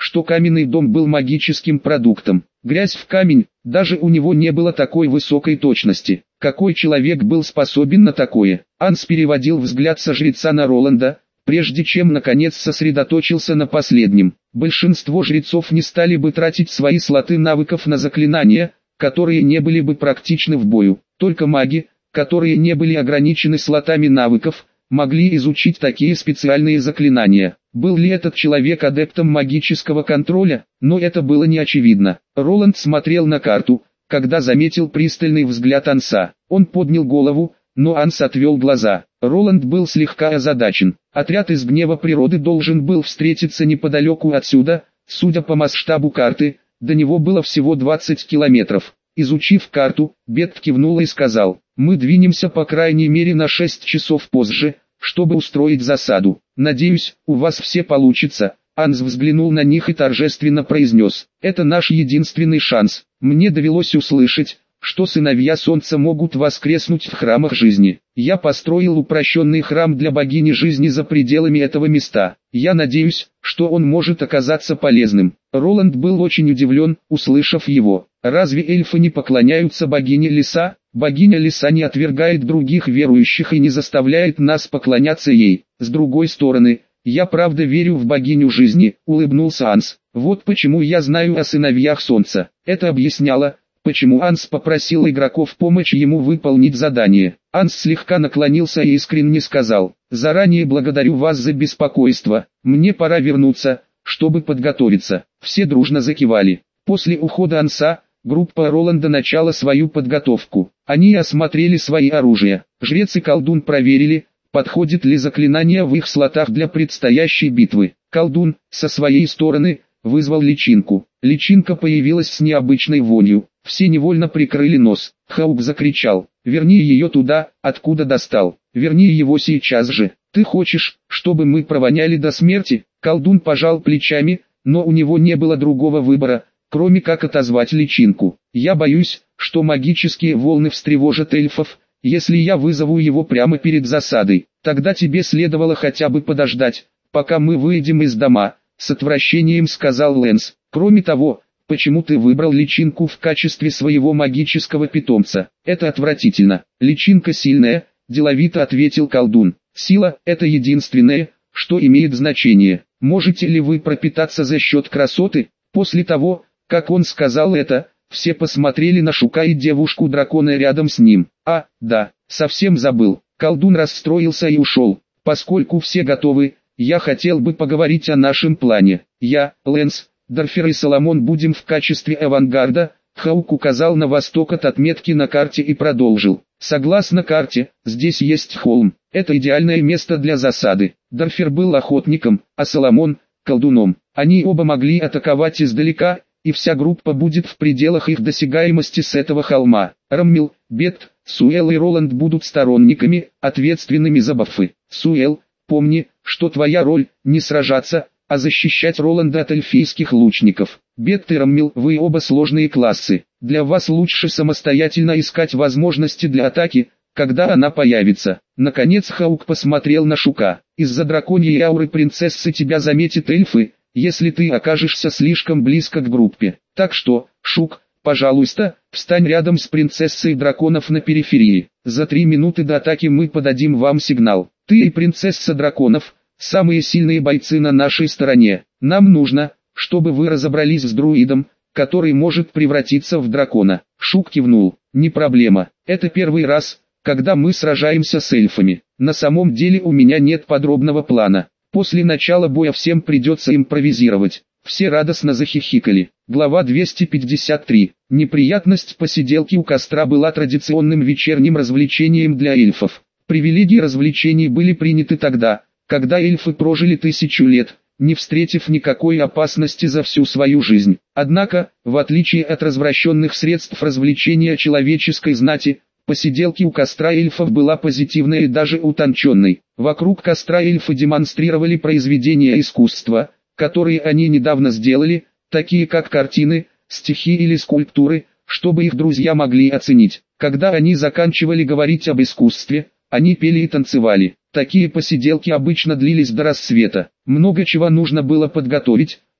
что каменный дом был магическим продуктом. Грязь в камень, даже у него не было такой высокой точности. Какой человек был способен на такое? Анс переводил взгляд со жреца на Роланда, прежде чем наконец сосредоточился на последнем. Большинство жрецов не стали бы тратить свои слоты навыков на заклинания, которые не были бы практичны в бою. Только маги, которые не были ограничены слотами навыков, могли изучить такие специальные заклинания. Был ли этот человек адептом магического контроля? Но это было не очевидно. Роланд смотрел на карту, когда заметил пристальный взгляд Анса. Он поднял голову, но Анс отвел глаза. Роланд был слегка озадачен. Отряд из гнева природы должен был встретиться неподалеку отсюда, судя по масштабу карты, до него было всего двадцать километров. Изучив карту, Бет кивнул и сказал: «Мы двинемся по крайней мере на шесть часов позже, чтобы устроить засаду. Надеюсь, у вас все получится». Анс взглянул на них и торжественно произнес: «Это наш единственный шанс. Мне довелось услышать, что сыновья Солнца могут воскреснуть в храмах жизни. Я построил упрощенный храм для богини жизни за пределами этого места. Я надеюсь, что он может оказаться полезным». Роланд был очень удивлен, услышав его. «Разве эльфы не поклоняются богине леса? Богиня леса не отвергает других верующих и не заставляет нас поклоняться ей. С другой стороны, я правда верю в богиню жизни», — улыбнулся Анс. «Вот почему я знаю о сыновьях Солнца». Это объясняло, почему Анс попросил игроков помочь ему выполнить задание. Анс слегка наклонился и искренне сказал: «Заранее благодарю вас за беспокойство, мне пора вернуться, чтобы подготовиться». Все дружно закивали. После ухода Анса, группа Роланда начала свою подготовку. Они осмотрели свои оружия. Жрец и колдун проверили, подходит ли заклинание в их слотах для предстоящей битвы. Колдун, со своей стороны, вызвал личинку. Личинка появилась с необычной вонью. Все невольно прикрыли нос. Хаук закричал: «Верни ее туда, откуда достал. Верни его сейчас же. Ты хочешь, чтобы мы провоняли до смерти?» Колдун пожал плечами, но у него не было другого выбора, кроме как отозвать личинку. «Я боюсь, что магические волны встревожат эльфов, если я вызову его прямо перед засадой. Тогда тебе следовало хотя бы подождать, пока мы выйдем из дома», — с отвращением сказал Лэнс. «Кроме того, почему ты выбрал личинку в качестве своего магического питомца? Это отвратительно». «Личинка сильная», — деловито ответил колдун. «Сила — это единственное, что имеет значение. Можете ли вы пропитаться за счет красоты?» После того, как он сказал это, все посмотрели на Шука и девушку-дракона рядом с ним. «А, да, совсем забыл». Колдун расстроился и ушел. «Поскольку все готовы, я хотел бы поговорить о нашем плане. Я, Лэнс, Дарфер и Соломон будем в качестве авангарда». Хаук указал на восток от отметки на карте и продолжил: «Согласно карте, здесь есть холм. Это идеальное место для засады. Дарфер был охотником, а Соломон – колдуном. Они оба могли атаковать издалека, и вся группа будет в пределах их досягаемости с этого холма. Раммил, Бет, Суэл и Роланд будут сторонниками, ответственными за бафы. Суэл, помни, что твоя роль – не сражаться, а защищать Роланда от эльфийских лучников. Бет и Раммил, вы оба сложные классы. Для вас лучше самостоятельно искать возможности для атаки, когда она появится». Наконец Хаук посмотрел на Шука. «Из-за драконьей ауры принцессы тебя заметят эльфы, если ты окажешься слишком близко к группе. Так что, Шук, пожалуйста, встань рядом с принцессой драконов на периферии. За три минуты до атаки мы подадим вам сигнал. Ты и принцесса драконов – самые сильные бойцы на нашей стороне. Нам нужно, чтобы вы разобрались с друидом, который может превратиться в дракона». Шук кивнул. «Не проблема. Это первый раз, когда мы сражаемся с эльфами. На самом деле у меня нет подробного плана. После начала боя всем придется импровизировать». Все радостно захихикали. Глава двести пятьдесят три. Неприятность посиделки у костра была традиционным вечерним развлечением для эльфов. Привилегии развлечений были приняты тогда, когда эльфы прожили тысячу лет, не встретив никакой опасности за всю свою жизнь. Однако, в отличие от развращенных средств развлечения человеческой знати, посиделки у костра эльфов была позитивной и даже утонченной. Вокруг костра эльфы демонстрировали произведения искусства, которые они недавно сделали, такие как картины, стихи или скульптуры, чтобы их друзья могли оценить. Когда они заканчивали говорить об искусстве, они пели и танцевали. Такие посиделки обычно длились до рассвета. Много чего нужно было подготовить,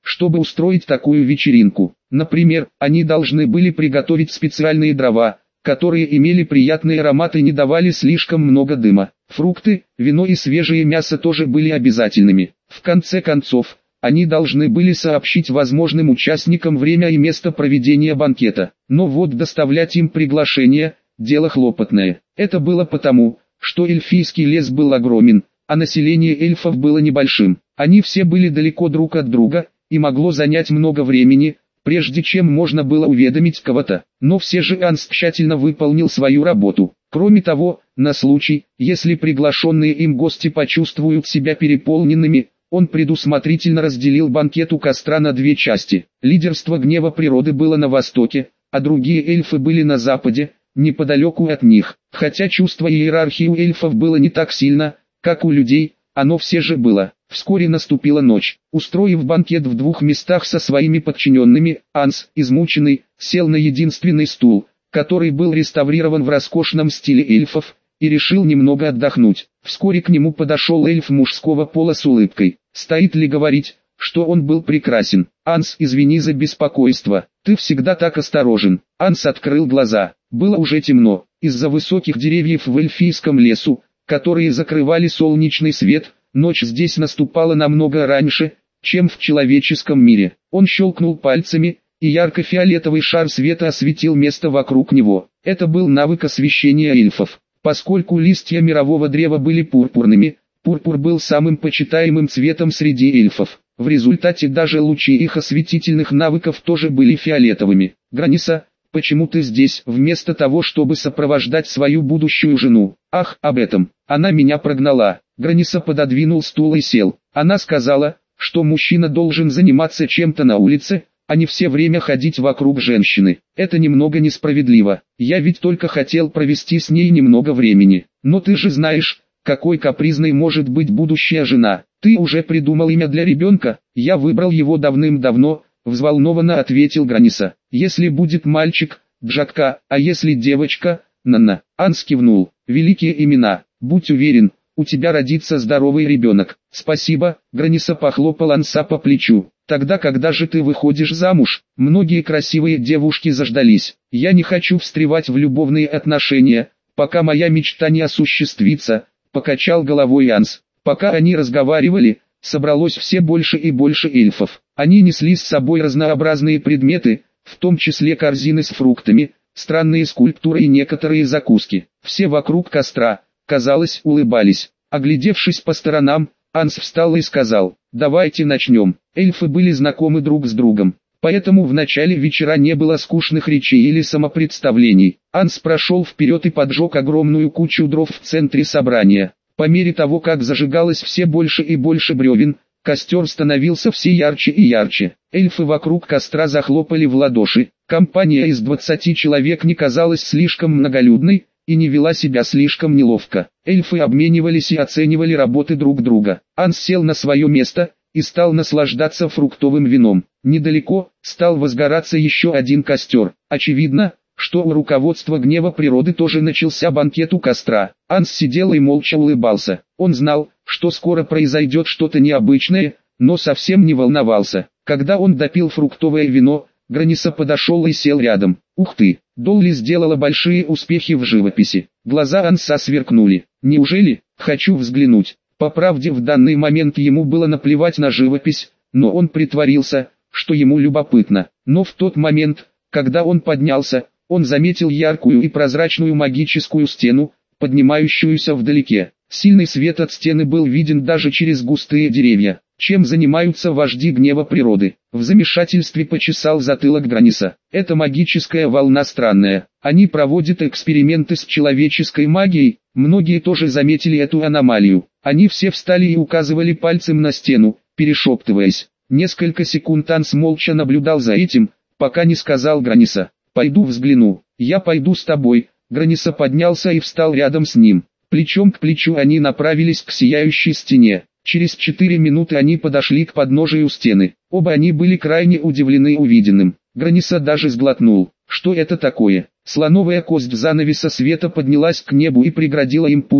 чтобы устроить такую вечеринку. Например, они должны были приготовить специальные дрова, которые имели приятный аромат и не давали слишком много дыма. Фрукты, вино и свежее мясо тоже были обязательными. В конце концов, они должны были сообщить возможным участникам время и место проведения банкета. Но вот доставлять им приглашение – дело хлопотное. Это было потому, что эльфийский лес был огромен, а население эльфов было небольшим. Они все были далеко друг от друга, и могло занять много времени, прежде чем можно было уведомить кого-то. Но все же Анс тщательно выполнил свою работу. Кроме того, на случай, если приглашенные им гости почувствуют себя переполненными, он предусмотрительно разделил банкет у костра на две части. Лидерство гнева природы было на востоке, а другие эльфы были на западе, неподалеку от них. Хотя чувство иерархии у эльфов было не так сильно, как у людей, оно все же было. Вскоре наступила ночь. Устроив банкет в двух местах со своими подчиненными, Анс, измученный, сел на единственный стул, который был реставрирован в роскошном стиле эльфов, и решил немного отдохнуть. Вскоре к нему подошел эльф мужского пола с улыбкой. Стоит ли говорить, что он был прекрасен? Анс, извини за беспокойство, ты всегда так осторожен. Анс открыл глаза. Было уже темно. Из-за высоких деревьев в эльфийском лесу, которые закрывали солнечный свет, ночь здесь наступала намного раньше, чем в человеческом мире. Он щелкнул пальцами, и ярко-фиолетовый шар света осветил место вокруг него. Это был навык освещения эльфов. Поскольку листья мирового древа были пурпурными, пурпур был самым почитаемым цветом среди эльфов. В результате даже лучи их осветительных навыков тоже были фиолетовыми. «Граниса, почему ты здесь, вместо того, чтобы сопровождать свою будущую жену?» «Ах, об этом. Она меня прогнала». Граниса пододвинул стул и сел. Она сказала, что мужчина должен заниматься чем-то на улице, а не все время ходить вокруг женщины. Это немного несправедливо. Я ведь только хотел провести с ней немного времени. Но ты же знаешь, какой капризной может быть будущая жена. Ты уже придумал имя для ребенка? Я выбрал его давным-давно, взволнованно ответил Граниса. Если будет мальчик, Джакка, а если девочка, Нанна. Анс кивнул. Великие имена. Будь уверен, у тебя родится здоровый ребенок. Спасибо, Граниса похлопал Анса по плечу. Тогда когда же ты выходишь замуж? Многие красивые девушки заждались. Я не хочу встревать в любовные отношения, пока моя мечта не осуществится, покачал головой Анс. Пока они разговаривали, собралось все больше и больше эльфов. Они несли с собой разнообразные предметы, в том числе корзины с фруктами, странные скульптуры и некоторые закуски. Все вокруг костра, казалось, улыбались. Оглядевшись по сторонам, Анс встал и сказал: «Давайте начнем». Эльфы были знакомы друг с другом, поэтому в начале вечера не было скучных речей или самопредставлений. Анс прошел вперед и поджег огромную кучу дров в центре собрания. По мере того, как зажигалось все больше и больше бревен, костер становился все ярче и ярче. Эльфы вокруг костра захлопали в ладоши. Компания из двадцати человек не казалась слишком многолюдной и не вела себя слишком неловко. Эльфы обменивались и оценивали работы друг друга. Анс сел на свое место и стал наслаждаться фруктовым вином. Недалеко стал возгораться еще один костер. Очевидно, что у руководства гнева природы тоже начался банкет у костра. Анс сидел и молча улыбался. Он знал, что скоро произойдет что-то необычное, но совсем не волновался. Когда он допил фруктовое вино, Граниса подошел и сел рядом. «Ух ты, Долли сделала большие успехи в живописи». Глаза Анса сверкнули. «Неужели? Хочу взглянуть». По правде, в данный момент ему было наплевать на живопись, но он притворился, что ему любопытно. Но в тот момент, когда он поднялся, он заметил яркую и прозрачную магическую стену, поднимающуюся вдалеке. Сильный свет от стены был виден даже через густые деревья. Чем занимаются вожди гнева природы? В замешательстве почесал затылок Граниса. Эта магическая волна странная. Они проводят эксперименты с человеческой магией. Многие тоже заметили эту аномалию. Они все встали и указывали пальцем на стену, перешептываясь. Несколько секунд Анс молча наблюдал за этим, пока не сказал Граниса: «Пойду взгляну». «Я пойду с тобой». Граниса поднялся и встал рядом с ним. Плечом к плечу они направились к сияющей стене. Через четыре минуты они подошли к подножию стены. Оба они были крайне удивлены увиденным. Граниса даже сглотнул. Что это такое? Слоновая кость занавеса света поднялась к небу и преградила им путь.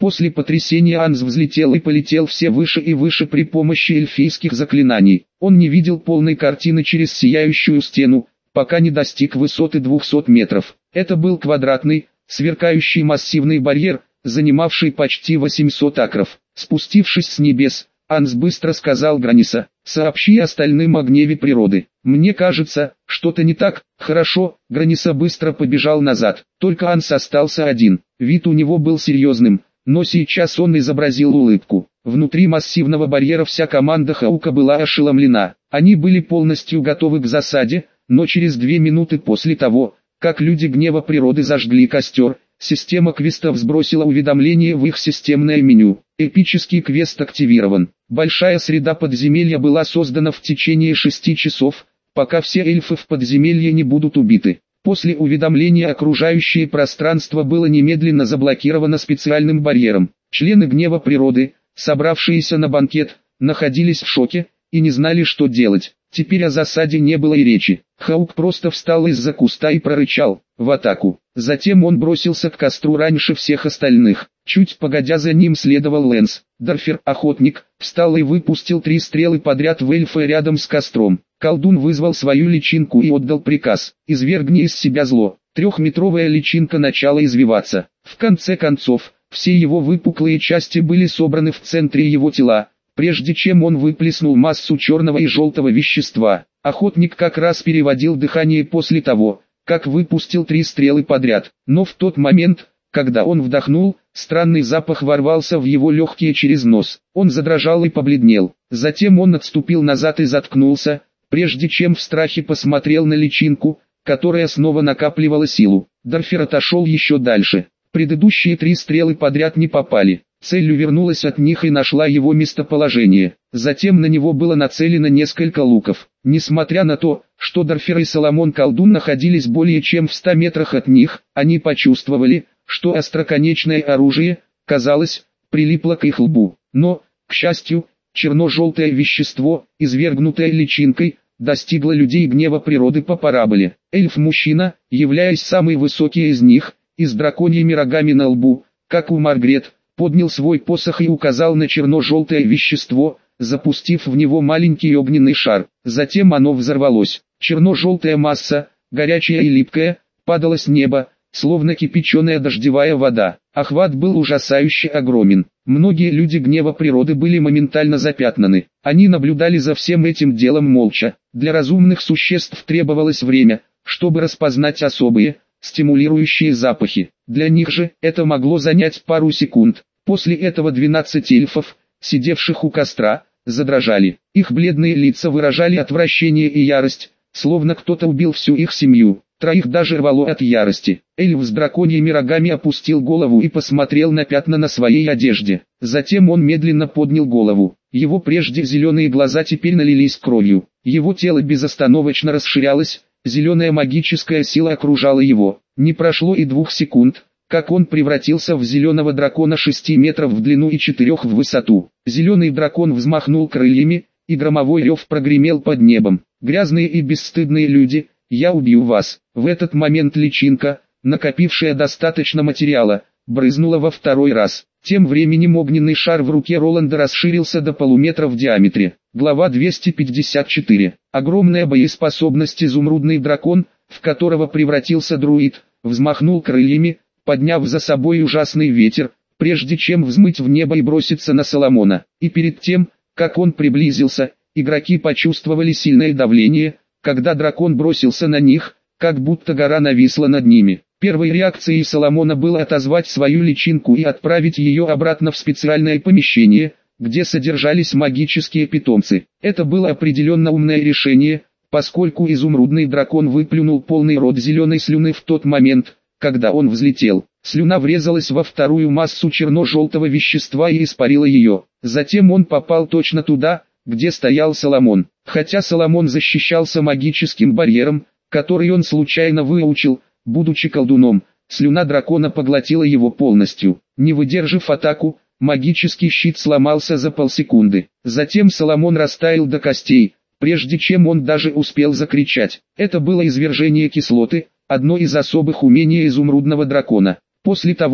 После потрясения Анс взлетел и полетел все выше и выше при помощи эльфийских заклинаний. Он не видел полной картины через сияющую стену, пока не достиг высоты двухсот метров. Это был квадратный, сверкающий массивный барьер, занимавший почти восемьсот акров. Спустившись с небес, Анс быстро сказал Граниса: «Сообщи остальным о гневе природы. Мне кажется, что-то не так». «Хорошо». Граниса быстро побежал назад. Только Анс остался один. Вид у него был серьезным, но сейчас он изобразил улыбку. Внутри массивного барьера вся команда Хаука была ошеломлена. Они были полностью готовы к засаде, но через две минуты после того, как люди гнева природы зажгли костер, система квестов сбросила уведомление в их системное меню. Эпический квест активирован. Большая среда подземелья была создана в течение шести часов, пока все эльфы в подземелье не будут убиты. После уведомления окружающее пространство было немедленно заблокировано специальным барьером. Члены гнева природы, собравшиеся на банкет, находились в шоке и не знали, что делать. Теперь о засаде не было и речи. Хаук просто встал из-за куста и прорычал: «В атаку!». Затем он бросился к костру раньше всех остальных. Чуть погодя за ним следовал Лэнс. Дарфер, охотник, встал и выпустил три стрелы подряд в эльфа рядом с костром. Колдун вызвал свою личинку и отдал приказ: «Извергни из себя зло». Трехметровая личинка начала извиваться. В конце концов, все его выпуклые части были собраны в центре его тела, прежде чем он выплеснул массу черного и желтого вещества. Охотник как раз переводил дыхание после того, как выпустил три стрелы подряд. Но в тот момент, когда он вдохнул, странный запах ворвался в его легкие через нос. Он задрожал и побледнел. Затем он отступил назад и заткнулся, прежде чем в страхе посмотрел на личинку, которая снова накапливала силу. Дарфер отошел еще дальше. Предыдущие три стрелы подряд не попали. Цель увернулась от них и нашла его местоположение. Затем на него было нацелено несколько луков. Несмотря на то, что Дарфер и Соломон Колдун находились более чем в ста метрах от них, они почувствовали, что остроконечное оружие, казалось, прилипло к их лбу. Но, к счастью, черно-желтое вещество, извергнутое личинкой, достигло людей гнева природы по параболе. Эльф-мужчина, являясь самый высокий из них, и с драконьими рогами на лбу, как у Маргрет, поднял свой посох и указал на черно-желтое вещество, запустив в него маленький огненный шар. Затем оно взорвалось. Черно-желтая масса, горячая и липкая, падала с неба, словно кипяченая дождевая вода. Охват был ужасающе огромен. Многие люди гнева природы были моментально запятнаны. Они наблюдали за всем этим делом молча. Для разумных существ требовалось время, чтобы распознать особые, стимулирующие запахи. Для них же это могло занять пару секунд. После этого двенадцать эльфов, сидевших у костра, задрожали. Их бледные лица выражали отвращение и ярость, словно кто-то убил всю их семью. Троих даже рвало от ярости. Эльф с драконьими рогами опустил голову и посмотрел на пятна на своей одежде. Затем он медленно поднял голову. Его прежде зеленые глаза теперь налились кровью. Его тело безостановочно расширялось, зеленая магическая сила окружала его. Не прошло и двух секунд, как он превратился в зеленого дракона шести метров в длину и четырех в высоту. Зеленый дракон взмахнул крыльями, и громовой рев прогремел под небом. «Грязные и бесстыдные люди, я убью вас!» В этот момент личинка, накопившая достаточно материала, брызнула во второй раз. Тем временем огненный шар в руке Роланда расширился до полуметра в диаметре. Глава двести пятьдесят четыре. Огромная боеспособность изумрудный дракон, в которого превратился друид, взмахнул крыльями, подняв за собой ужасный ветер, прежде чем взмыть в небо и броситься на Соломона. И перед тем, как он приблизился, игроки почувствовали сильное давление, когда дракон бросился на них, как будто гора нависла над ними. Первой реакцией Соломона было отозвать свою личинку и отправить ее обратно в специальное помещение, где содержались магические питомцы. Это было определенно умное решение, поскольку изумрудный дракон выплюнул полный рот зеленой слюны в тот момент, когда он взлетел. Слюна врезалась во вторую массу черно-желтого вещества и испарила ее. Затем он попал точно туда, где стоял Соломон. Хотя Соломон защищался магическим барьером, который он случайно выучил, будучи колдуном, слюна дракона поглотила его полностью. Не выдержав атаку, магический щит сломался за полсекунды. Затем Соломон растаял до костей, прежде чем он даже успел закричать. Это было извержение кислоты, одно из особых умений изумрудного дракона. После того,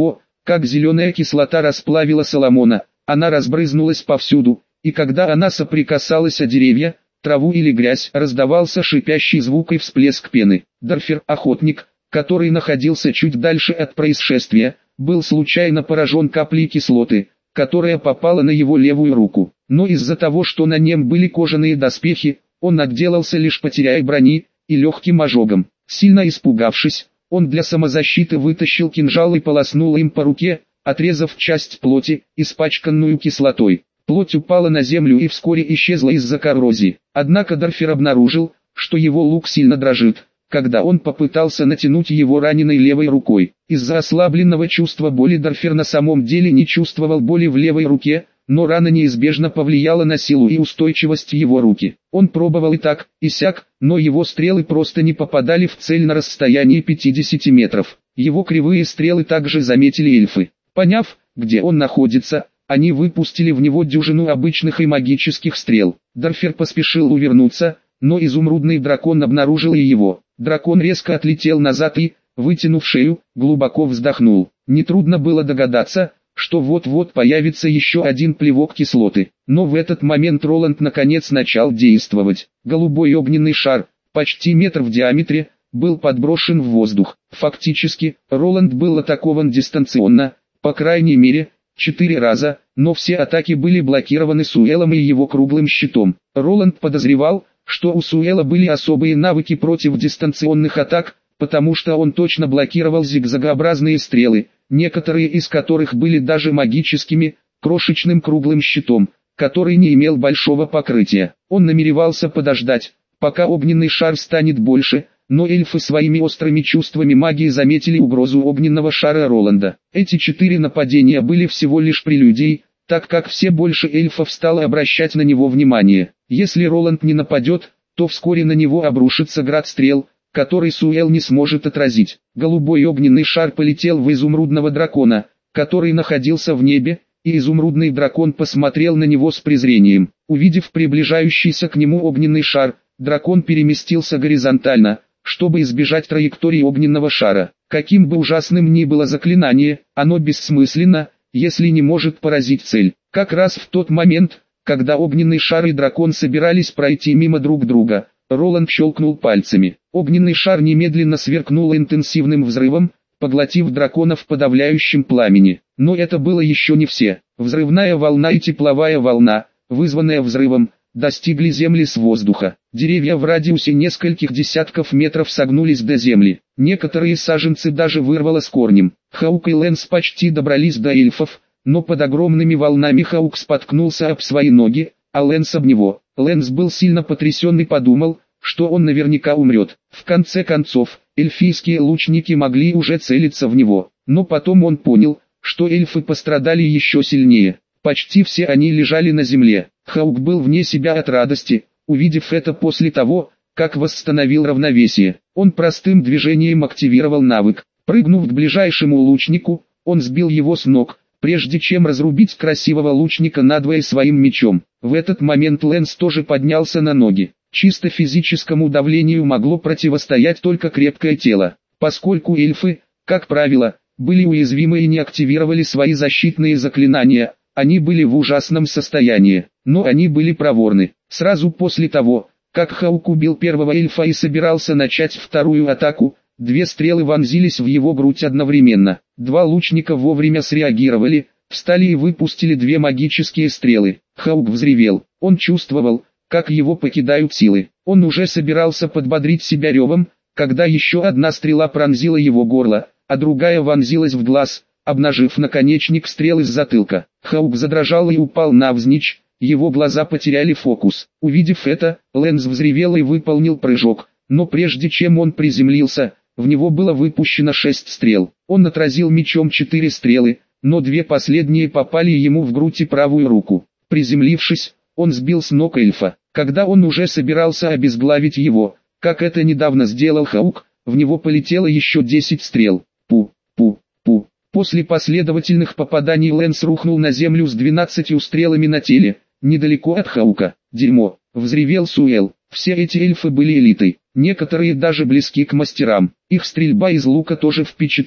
как зеленая кислота расплавила Соломона, она разбрызнулась повсюду, и когда она соприкасалась о деревья, траву или грязь, раздавался шипящий звук и всплеск пены. Дарфер, охотник, который находился чуть дальше от происшествия, был случайно поражен каплей кислоты, которая попала на его левую руку. Но из-за того, что на нем были кожаные доспехи, он отделался лишь потеряя брони и легким ожогом. Сильно испугавшись, он для самозащиты вытащил кинжал и полоснул им по руке, отрезав часть плоти, испачканную кислотой. Плоть упала на землю и вскоре исчезла из-за коррозии. Однако Дарфер обнаружил, что его лук сильно дрожит, когда он попытался натянуть его раненой левой рукой. Из-за ослабленного чувства боли Дарфер на самом деле не чувствовал боли в левой руке, но рана неизбежно повлияла на силу и устойчивость его руки. Он пробовал и так, и сяк, но его стрелы просто не попадали в цель на расстоянии пятидесяти метров. Его кривые стрелы также заметили эльфы. Поняв, где он находится, они выпустили в него дюжину обычных и магических стрел. Дарфер поспешил увернуться, но изумрудный дракон обнаружил и его. Дракон резко отлетел назад и, вытянув шею, глубоко вздохнул. Нетрудно было догадаться, что вот-вот появится еще один плевок кислоты. Но в этот момент Роланд наконец начал действовать. Голубой огненный шар, почти метр в диаметре, был подброшен в воздух. Фактически, Роланд был атакован дистанционно, по крайней мере, четыре раза, но все атаки были блокированы Суэлом и его круглым щитом. Роланд подозревал, что у Суэла были особые навыки против дистанционных атак, потому что он точно блокировал зигзагообразные стрелы, некоторые из которых были даже магическими, крошечным круглым щитом, который не имел большого покрытия. Он намеревался подождать, пока огненный шар станет больше, но эльфы своими острыми чувствами магии заметили угрозу огненного шара Роланда. Эти четыре нападения были всего лишь прелюдией, так как все больше эльфов стало обращать на него внимание. Если Роланд не нападет, то вскоре на него обрушится град стрел, который Суэл не сможет отразить. Голубой огненный шар полетел в изумрудного дракона, который находился в небе, и изумрудный дракон посмотрел на него с презрением. Увидев приближающийся к нему огненный шар, дракон переместился горизонтально, чтобы избежать траектории огненного шара. Каким бы ужасным ни было заклинание, оно бессмысленно, если не может поразить цель. Как раз в тот момент, когда огненный шар и дракон собирались пройти мимо друг друга, Роланд щелкнул пальцами. Огненный шар немедленно сверкнул интенсивным взрывом, поглотив дракона в подавляющем пламени. Но это было еще не все. Взрывная волна и тепловая волна, вызванная взрывом, достигли земли с воздуха. Деревья в радиусе нескольких десятков метров согнулись до земли. Некоторые саженцы даже вырвало с корнем. Хаук и Лэнс почти добрались до эльфов, но под огромными волнами Хаук споткнулся об свои ноги, а Лэнс об него. Лэнс был сильно потрясен и подумал, что он наверняка умрет. В конце концов, эльфийские лучники могли уже целиться в него. Но потом он понял, что эльфы пострадали еще сильнее. Почти все они лежали на земле. Хаук был вне себя от радости, увидев это после того, как восстановил равновесие. Он простым движением активировал навык. Прыгнув к ближайшему лучнику, он сбил его с ног, прежде чем разрубить красивого лучника надвое своим мечом. В этот момент Лэнс тоже поднялся на ноги. Чисто физическому давлению могло противостоять только крепкое тело. Поскольку эльфы, как правило, были уязвимы и не активировали свои защитные заклинания, они были в ужасном состоянии, но они были проворны. Сразу после того, как Хаук убил первого эльфа и собирался начать вторую атаку, две стрелы вонзились в его грудь одновременно. Два лучника вовремя среагировали, встали и выпустили две магические стрелы. Хаук взревел. Он чувствовал, как его покидают силы. Он уже собирался подбодрить себя ревом, когда еще одна стрела пронзила его горло, а другая вонзилась в глаз, обнажив наконечник стрелы с затылка. Хаук задрожал и упал навзничь, его глаза потеряли фокус. Увидев это, Лэнс взревел и выполнил прыжок, но прежде чем он приземлился, в него было выпущено шесть стрел. Он отразил мечом четыре стрелы, но две последние попали ему в грудь и правую руку. Приземлившись, он сбил с ног эльфа. Когда он уже собирался обезглавить его, как это недавно сделал Хаук, в него полетело еще десять стрел. Пу, пу, пу. После последовательных попаданий Лэнс рухнул на землю с двенадцатью стрелами на теле, недалеко от Хаука. «Дерьмо!» — взревел Суэл. Все эти эльфы были элитой, некоторые даже близки к мастерам. Их стрельба из лука тоже впечатляла.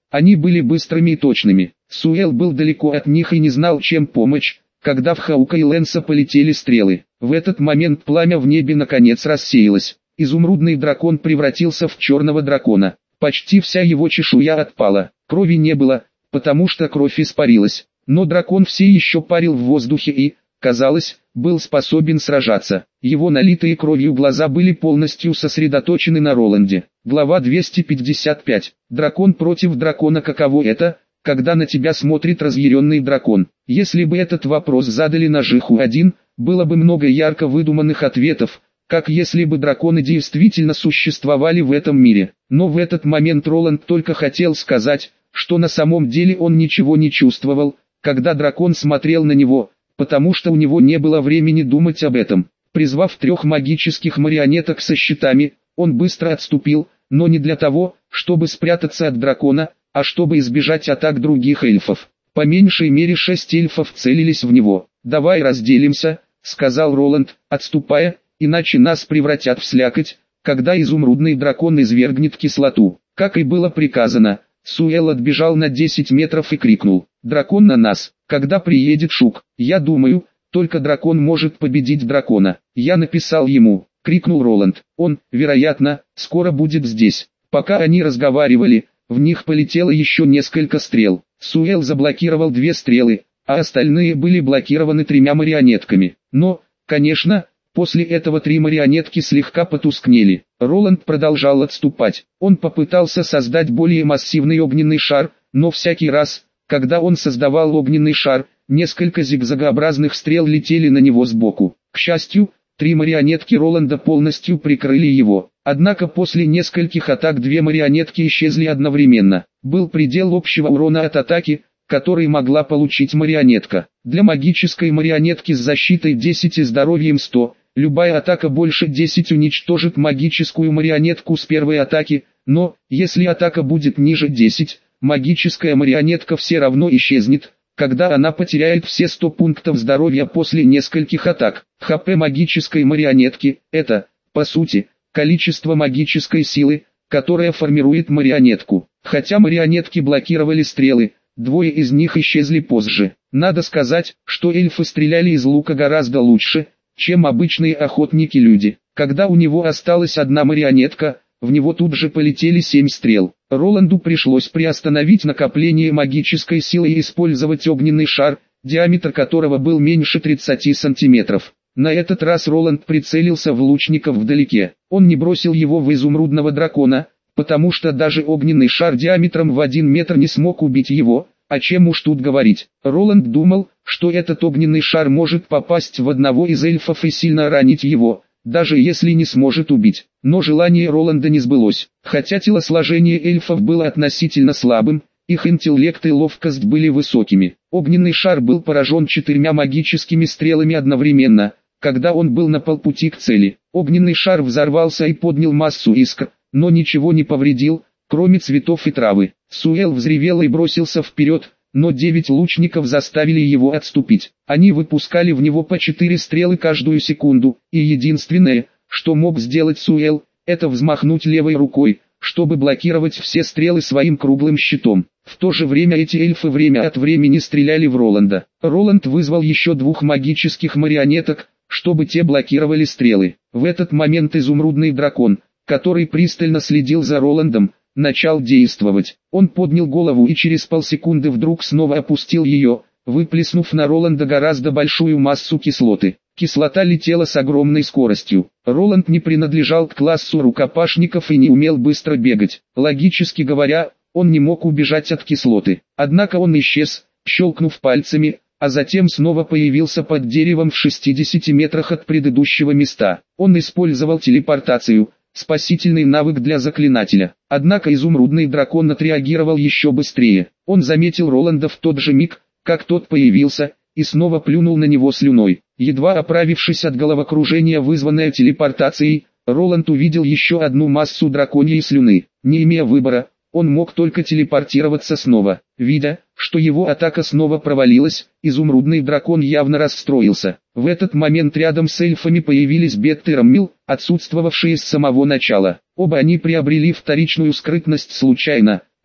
Они были быстрыми и точными. Суэл был далеко от них и не знал, чем помочь, когда в Хаука и Лэнса полетели стрелы. В этот момент пламя в небе наконец рассеялось. Изумрудный дракон превратился в черного дракона. Почти вся его чешуя отпала. Крови не было, потому что кровь испарилась. Но дракон все еще парил в воздухе и, казалось, был способен сражаться. Его налитые кровью глаза были полностью сосредоточены на Роланде. Глава двести пятьдесят пять. Дракон против дракона. Каково это, когда на тебя смотрит разъяренный дракон? Если бы этот вопрос задали на Жиху один, было бы много ярко выдуманных ответов, как если бы драконы действительно существовали в этом мире. Но в этот момент Роланд только хотел сказать, что на самом деле он ничего не чувствовал, когда дракон смотрел на него, потому что у него не было времени думать об этом. Призвав трех магических марионеток со щитами, он быстро отступил, но не для того, чтобы спрятаться от дракона, а чтобы избежать атак других эльфов. По меньшей мере шесть эльфов целились в него. «Давай разделимся», — сказал Роланд, отступая, «иначе нас превратят в слякоть, когда изумрудный дракон извергнет кислоту». Как и было приказано, Суэл отбежал на десять метров и крикнул: «Дракон на нас! Когда приедет Шук? Я думаю, только дракон может победить дракона». «Я написал ему», — крикнул Роланд. «Он, вероятно, скоро будет здесь». Пока они разговаривали, в них полетело еще несколько стрел. Суэл заблокировал две стрелы, а остальные были блокированы тремя марионетками. Но, конечно, после этого три марионетки слегка потускнели. Роланд продолжал отступать. Он попытался создать более массивный огненный шар, но всякий раз, когда он создавал огненный шар, несколько зигзагообразных стрел летели на него сбоку. К счастью, три марионетки Роланда полностью прикрыли его. Однако после нескольких атак две марионетки исчезли одновременно. Был предел общего урона от атаки, который могла получить марионетка. Для магической марионетки с защитой десять и здоровьем сто, любая атака больше десять уничтожит магическую марионетку с первой атаки, но, если атака будет ниже десять, магическая марионетка все равно исчезнет, когда она потеряет все сто пунктов здоровья после нескольких атак. ХП магической марионетки – это, по сути, количество магической силы, которая формирует марионетку. Хотя марионетки блокировали стрелы, двое из них исчезли позже. Надо сказать, что эльфы стреляли из лука гораздо лучше, чем обычные охотники-люди. Когда у него осталась одна марионетка, в него тут же полетели семь стрел. Роланду пришлось приостановить накопление магической силы и использовать огненный шар, диаметр которого был меньше тридцати сантиметров. На этот раз Роланд прицелился в лучников вдалеке. Он не бросил его в изумрудного дракона, потому что даже огненный шар диаметром в один метр не смог убить его, о чем уж тут говорить. Роланд думал, что этот огненный шар может попасть в одного из эльфов и сильно ранить его, даже если не сможет убить. Но желание Роланда не сбылось. Хотя телосложение эльфов было относительно слабым, их интеллект и ловкость были высокими. Огненный шар был поражен четырьмя магическими стрелами одновременно, когда он был на полпути к цели. Огненный шар взорвался и поднял массу искр, но ничего не повредил, кроме цветов и травы. Суэл взревел и бросился вперед, но девять лучников заставили его отступить. Они выпускали в него по четыре стрелы каждую секунду, и единственное, что мог сделать Суэл, это взмахнуть левой рукой, чтобы блокировать все стрелы своим круглым щитом. В то же время эти эльфы время от времени стреляли в Роланда. Роланд вызвал еще двух магических марионеток, чтобы те блокировали стрелы. В этот момент изумрудный дракон, который пристально следил за Роландом, начал действовать. Он поднял голову и через полсекунды вдруг снова опустил ее, выплеснув на Роланда гораздо большую массу кислоты. Кислота летела с огромной скоростью. Роланд не принадлежал к классу рукопашников и не умел быстро бегать. Логически говоря, он не мог убежать от кислоты. Однако он исчез, щелкнув пальцами, а затем снова появился под деревом в шестидесяти метрах от предыдущего места. Он использовал телепортацию, спасительный навык для заклинателя. Однако изумрудный дракон отреагировал еще быстрее. Он заметил Роланда в тот же миг, как тот появился, и снова плюнул на него слюной. Едва оправившись от головокружения, вызванное телепортацией, Роланд увидел еще одну массу драконьей слюны. Не имея выбора, он мог только телепортироваться снова. Видя, что его атака снова провалилась, изумрудный дракон явно расстроился. В этот момент рядом с эльфами появились Бетт и Раммил, отсутствовавшие с самого начала. Оба они приобрели вторичную скрытность случайно,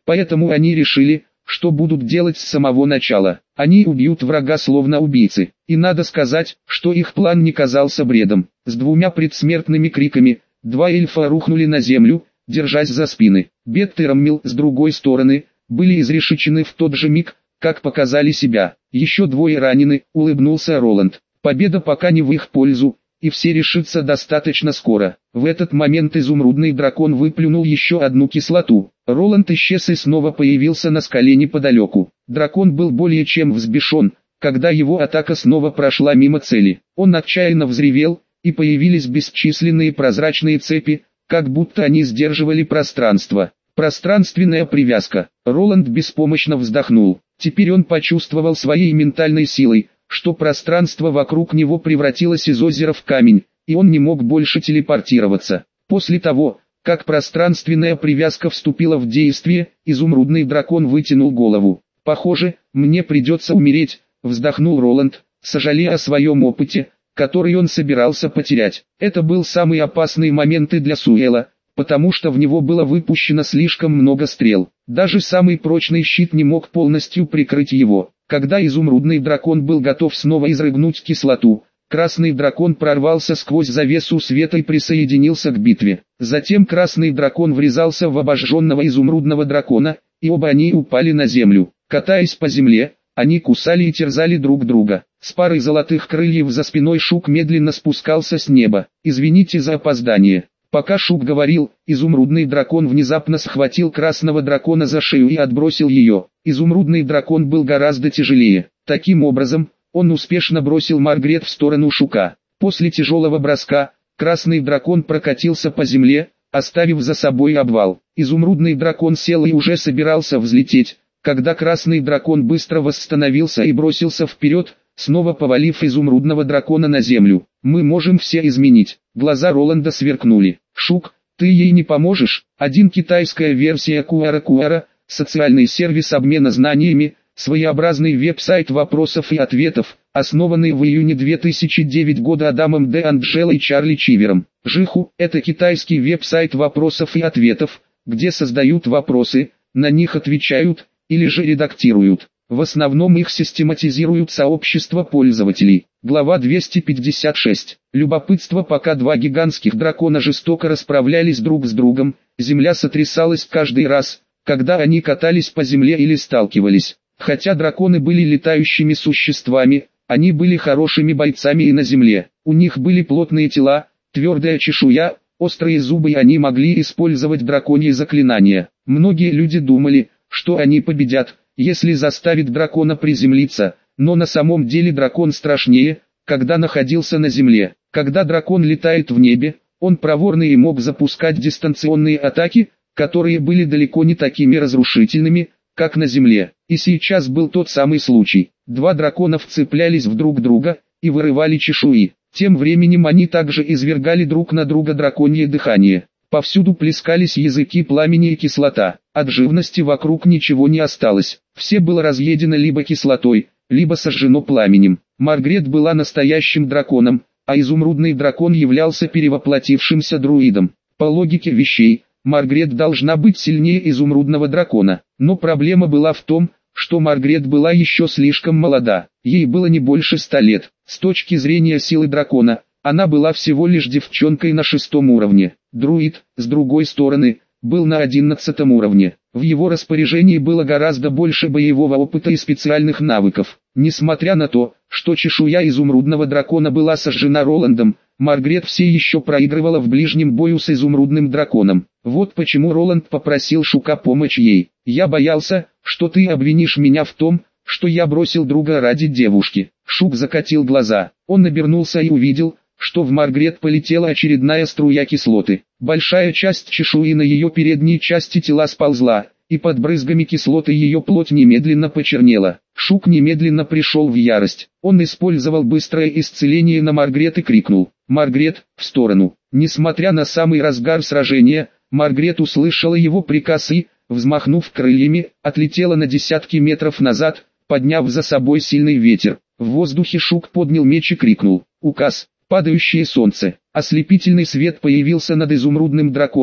Поэтому они решили, что будут делать с самого начала. Они убьют врага словно убийцы. И надо сказать, что их план не казался бредом. С двумя предсмертными криками, два эльфа рухнули на землю, держась за спины. Бетт и Раммил, с другой стороны, были изрешечены в тот же миг, как показали себя. Еще двое ранены, улыбнулся Роланд. Победа пока не в их пользу, и все решится достаточно скоро. В этот момент изумрудный дракон выплюнул еще одну кислоту. Роланд исчез и снова появился на скале неподалеку. Дракон был более чем взбешен, когда его атака снова прошла мимо цели. Он отчаянно взревел, и появились бесчисленные прозрачные цепи, как будто они сдерживали пространство. Пространственная привязка. Роланд беспомощно вздохнул. Теперь он почувствовал своей ментальной силой, что пространство вокруг него превратилось из озера в камень, и он не мог больше телепортироваться. После того, как пространственная привязка вступила в действие, изумрудный дракон вытянул голову. «Похоже, мне придется умереть», — вздохнул Роланд, сожалея о своем опыте, который он собирался потерять. Это был самый опасный момент и для Суэла, потому что в него было выпущено слишком много стрел. Даже самый прочный щит не мог полностью прикрыть его. Когда изумрудный дракон был готов снова изрыгнуть кислоту, красный дракон прорвался сквозь завесу света и присоединился к битве. Затем красный дракон врезался в обожженного изумрудного дракона, и оба они упали на землю. Катаясь по земле, они кусали и терзали друг друга. С парой золотых крыльев за спиной Шук медленно спускался с неба. «Извините за опоздание». Пока Шук говорил, изумрудный дракон внезапно схватил красного дракона за шею и отбросил ее. Изумрудный дракон был гораздо тяжелее. Таким образом, он успешно бросил Маргарет в сторону Шука. После тяжелого броска, красный дракон прокатился по земле, оставив за собой обвал. Изумрудный дракон сел и уже собирался взлететь, когда красный дракон быстро восстановился и бросился вперед, снова повалив изумрудного дракона на землю. «Мы можем все изменить». Глаза Роланда сверкнули. «Шук, ты ей не поможешь?» Один китайская версия Куара Куара, социальный сервис обмена знаниями, своеобразный веб-сайт вопросов и ответов, основанный в июне две тысячи девятого года Адамом Де Анджело и Чарли Чивером. Жиху – это китайский веб-сайт вопросов и ответов, где создают вопросы, на них отвечают, или же редактируют. В основном их систематизируют сообщества пользователей. Глава двести пятьдесят шесть. Любопытство. Пока два гигантских дракона жестоко расправлялись друг с другом, земля сотрясалась каждый раз, когда они катались по земле или сталкивались. Хотя драконы были летающими существами, они были хорошими бойцами и на земле. У них были плотные тела, твердая чешуя, острые зубы, и они могли использовать драконьи заклинания. Многие люди думали, что они победят, если заставит дракона приземлиться, но на самом деле дракон страшнее, когда находился на земле. Когда дракон летает в небе, он проворный и мог запускать дистанционные атаки, которые были далеко не такими разрушительными, как на земле. И сейчас был тот самый случай. Два дракона вцеплялись в друг друга и вырывали чешуи. Тем временем они также извергали друг на друга драконье дыхание. Повсюду плескались языки пламени и кислота. От живности вокруг ничего не осталось. Все было разъедено либо кислотой, либо сожжено пламенем. Маргарет была настоящим драконом, а изумрудный дракон являлся перевоплотившимся друидом. По логике вещей, Маргарет должна быть сильнее изумрудного дракона. Но проблема была в том, что Маргарет была еще слишком молода. Ей было не больше ста лет. С точки зрения силы дракона, она была всего лишь девчонкой на шестом уровне. Друид, с другой стороны, был на одиннадцатом уровне. В его распоряжении было гораздо больше боевого опыта и специальных навыков. Несмотря на то, что чешуя изумрудного дракона была сожжена Роландом, Маргарет все еще проигрывала в ближнем бою с изумрудным драконом. Вот почему Роланд попросил Шука помочь ей. «Я боялся, что ты обвинишь меня в том, что я бросил друга ради девушки». Шук закатил глаза. Он обернулся и увидел, что в Маргарет полетела очередная струя кислоты. Большая часть чешуи на ее передней части тела сползла, и под брызгами кислоты ее плоть немедленно почернела. Шук немедленно пришел в ярость. Он использовал быстрое исцеление на Маргарет и крикнул: «Маргарет, в сторону!». Несмотря на самый разгар сражения, Маргарет услышала его приказ и, взмахнув крыльями, отлетела на десятки метров назад, подняв за собой сильный ветер. В воздухе Шук поднял меч и крикнул: «Указ!». Падающее солнце, ослепительный свет появился над изумрудным драконом,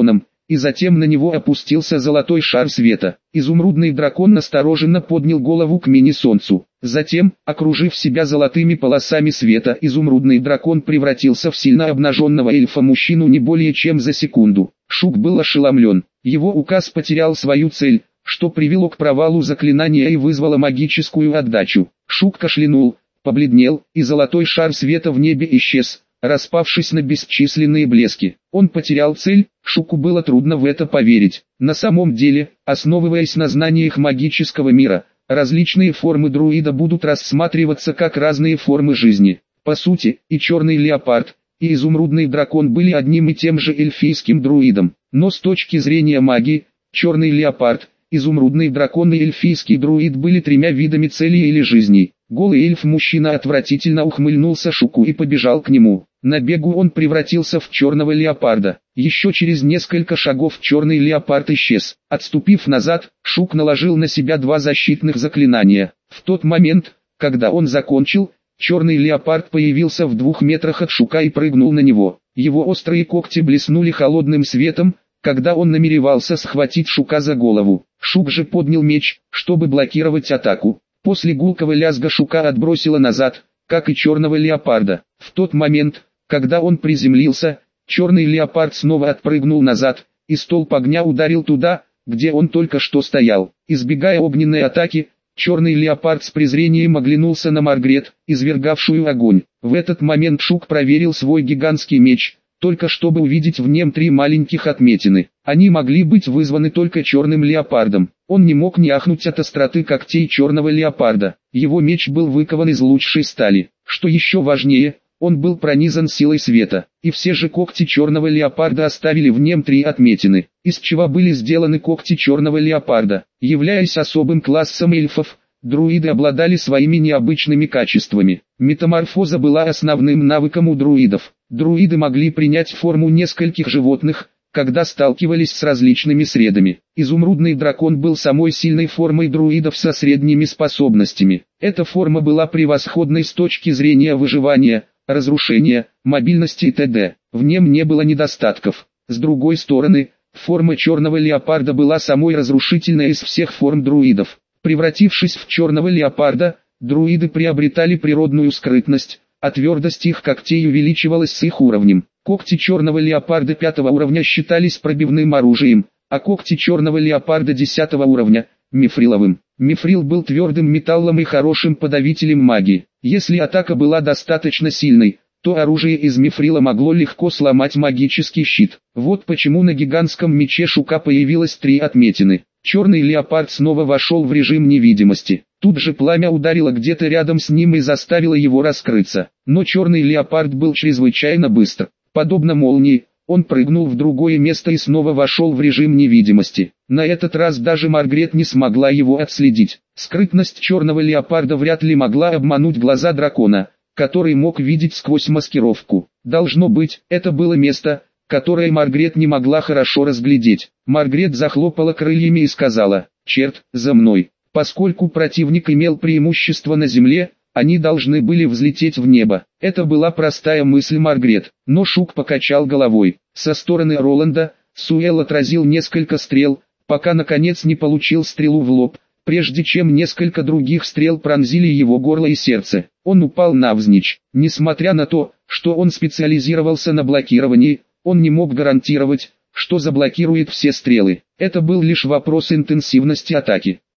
и затем на него опустился золотой шар света. Изумрудный дракон настороженно поднял голову к мини-солнцу. Затем, окружив себя золотыми полосами света, изумрудный дракон превратился в сильно обнаженного эльфа-мужчину не более чем за секунду. Шук был ошеломлен. Его указ потерял свою цель, что привело к провалу заклинания и вызвало магическую отдачу. Шук кашлянул, побледнел, и золотой шар света в небе исчез, распавшись на бесчисленные блески. Он потерял цель, Шуку было трудно в это поверить. На самом деле, основываясь на знаниях магического мира, различные формы друида будут рассматриваться как разные формы жизни. По сути, и черный леопард, и изумрудный дракон были одним и тем же эльфийским друидом. Но с точки зрения магии, черный леопард, изумрудный дракон и эльфийский друид были тремя видами целей или жизней. Голый эльф-мужчина отвратительно ухмыльнулся Шуку и побежал к нему. На бегу он превратился в черного леопарда. Еще через несколько шагов черный леопард исчез. Отступив назад, Шук наложил на себя два защитных заклинания. В тот момент, когда он закончил, черный леопард появился в двух метрах от Шука и прыгнул на него. Его острые когти блеснули холодным светом, когда он намеревался схватить Шука за голову. Шук же поднял меч, чтобы блокировать атаку. После гулкого лязга Шука отбросило назад, как и черного леопарда. В тот момент, когда он приземлился, черный леопард снова отпрыгнул назад, и столб огня ударил туда, где он только что стоял. Избегая огненной атаки, черный леопард с презрением оглянулся на Маргарет, извергавшую огонь. В этот момент Шук проверил свой гигантский меч, только чтобы увидеть в нем три маленьких отметины. Они могли быть вызваны только черным леопардом. Он не мог не ахнуть от остроты когтей черного леопарда. Его меч был выкован из лучшей стали. Что еще важнее, он был пронизан силой света. И все же когти черного леопарда оставили в нем три отметины. Из чего были сделаны когти черного леопарда? Являясь особым классом эльфов, друиды обладали своими необычными качествами. Метаморфоза была основным навыком у друидов. Друиды могли принять форму нескольких животных, когда сталкивались с различными средами. Изумрудный дракон был самой сильной формой друидов со средними способностями. Эта форма была превосходной с точки зрения выживания, разрушения, мобильности и т.д. В нем не было недостатков. С другой стороны, форма черного леопарда была самой разрушительной из всех форм друидов. Превратившись в черного леопарда, друиды приобретали природную скрытность, а твердость их когтей увеличивалась с их уровнем. Когти черного леопарда пятого уровня считались пробивным оружием, а когти черного леопарда десятого уровня – мифриловым. Мифрил был твердым металлом и хорошим подавителем магии. Если атака была достаточно сильной, то оружие из мифрила могло легко сломать магический щит. Вот почему на гигантском мече Шука появилось три отметины. Черный леопард снова вошел в режим невидимости. Тут же пламя ударило где-то рядом с ним и заставило его раскрыться. Но черный леопард был чрезвычайно быстр. Подобно молнии, он прыгнул в другое место и снова вошел в режим невидимости. На этот раз даже Маргарет не смогла его отследить. Скрытность черного леопарда вряд ли могла обмануть глаза дракона, который мог видеть сквозь маскировку. Должно быть, это было место, которое Маргарет не могла хорошо разглядеть. Маргарет захлопала крыльями и сказала: «Черт, за мной». Поскольку противник имел преимущество на земле, они должны были взлететь в небо. Это была простая мысль Маргарет, но Шук покачал головой. Со стороны Роланда, Суэл отразил несколько стрел, пока наконец не получил стрелу в лоб, прежде чем несколько других стрел пронзили его горло и сердце. Он упал навзничь. Несмотря на то, что он специализировался на блокировании, он не мог гарантировать, что заблокирует все стрелы. Это был лишь вопрос интенсивности атаки.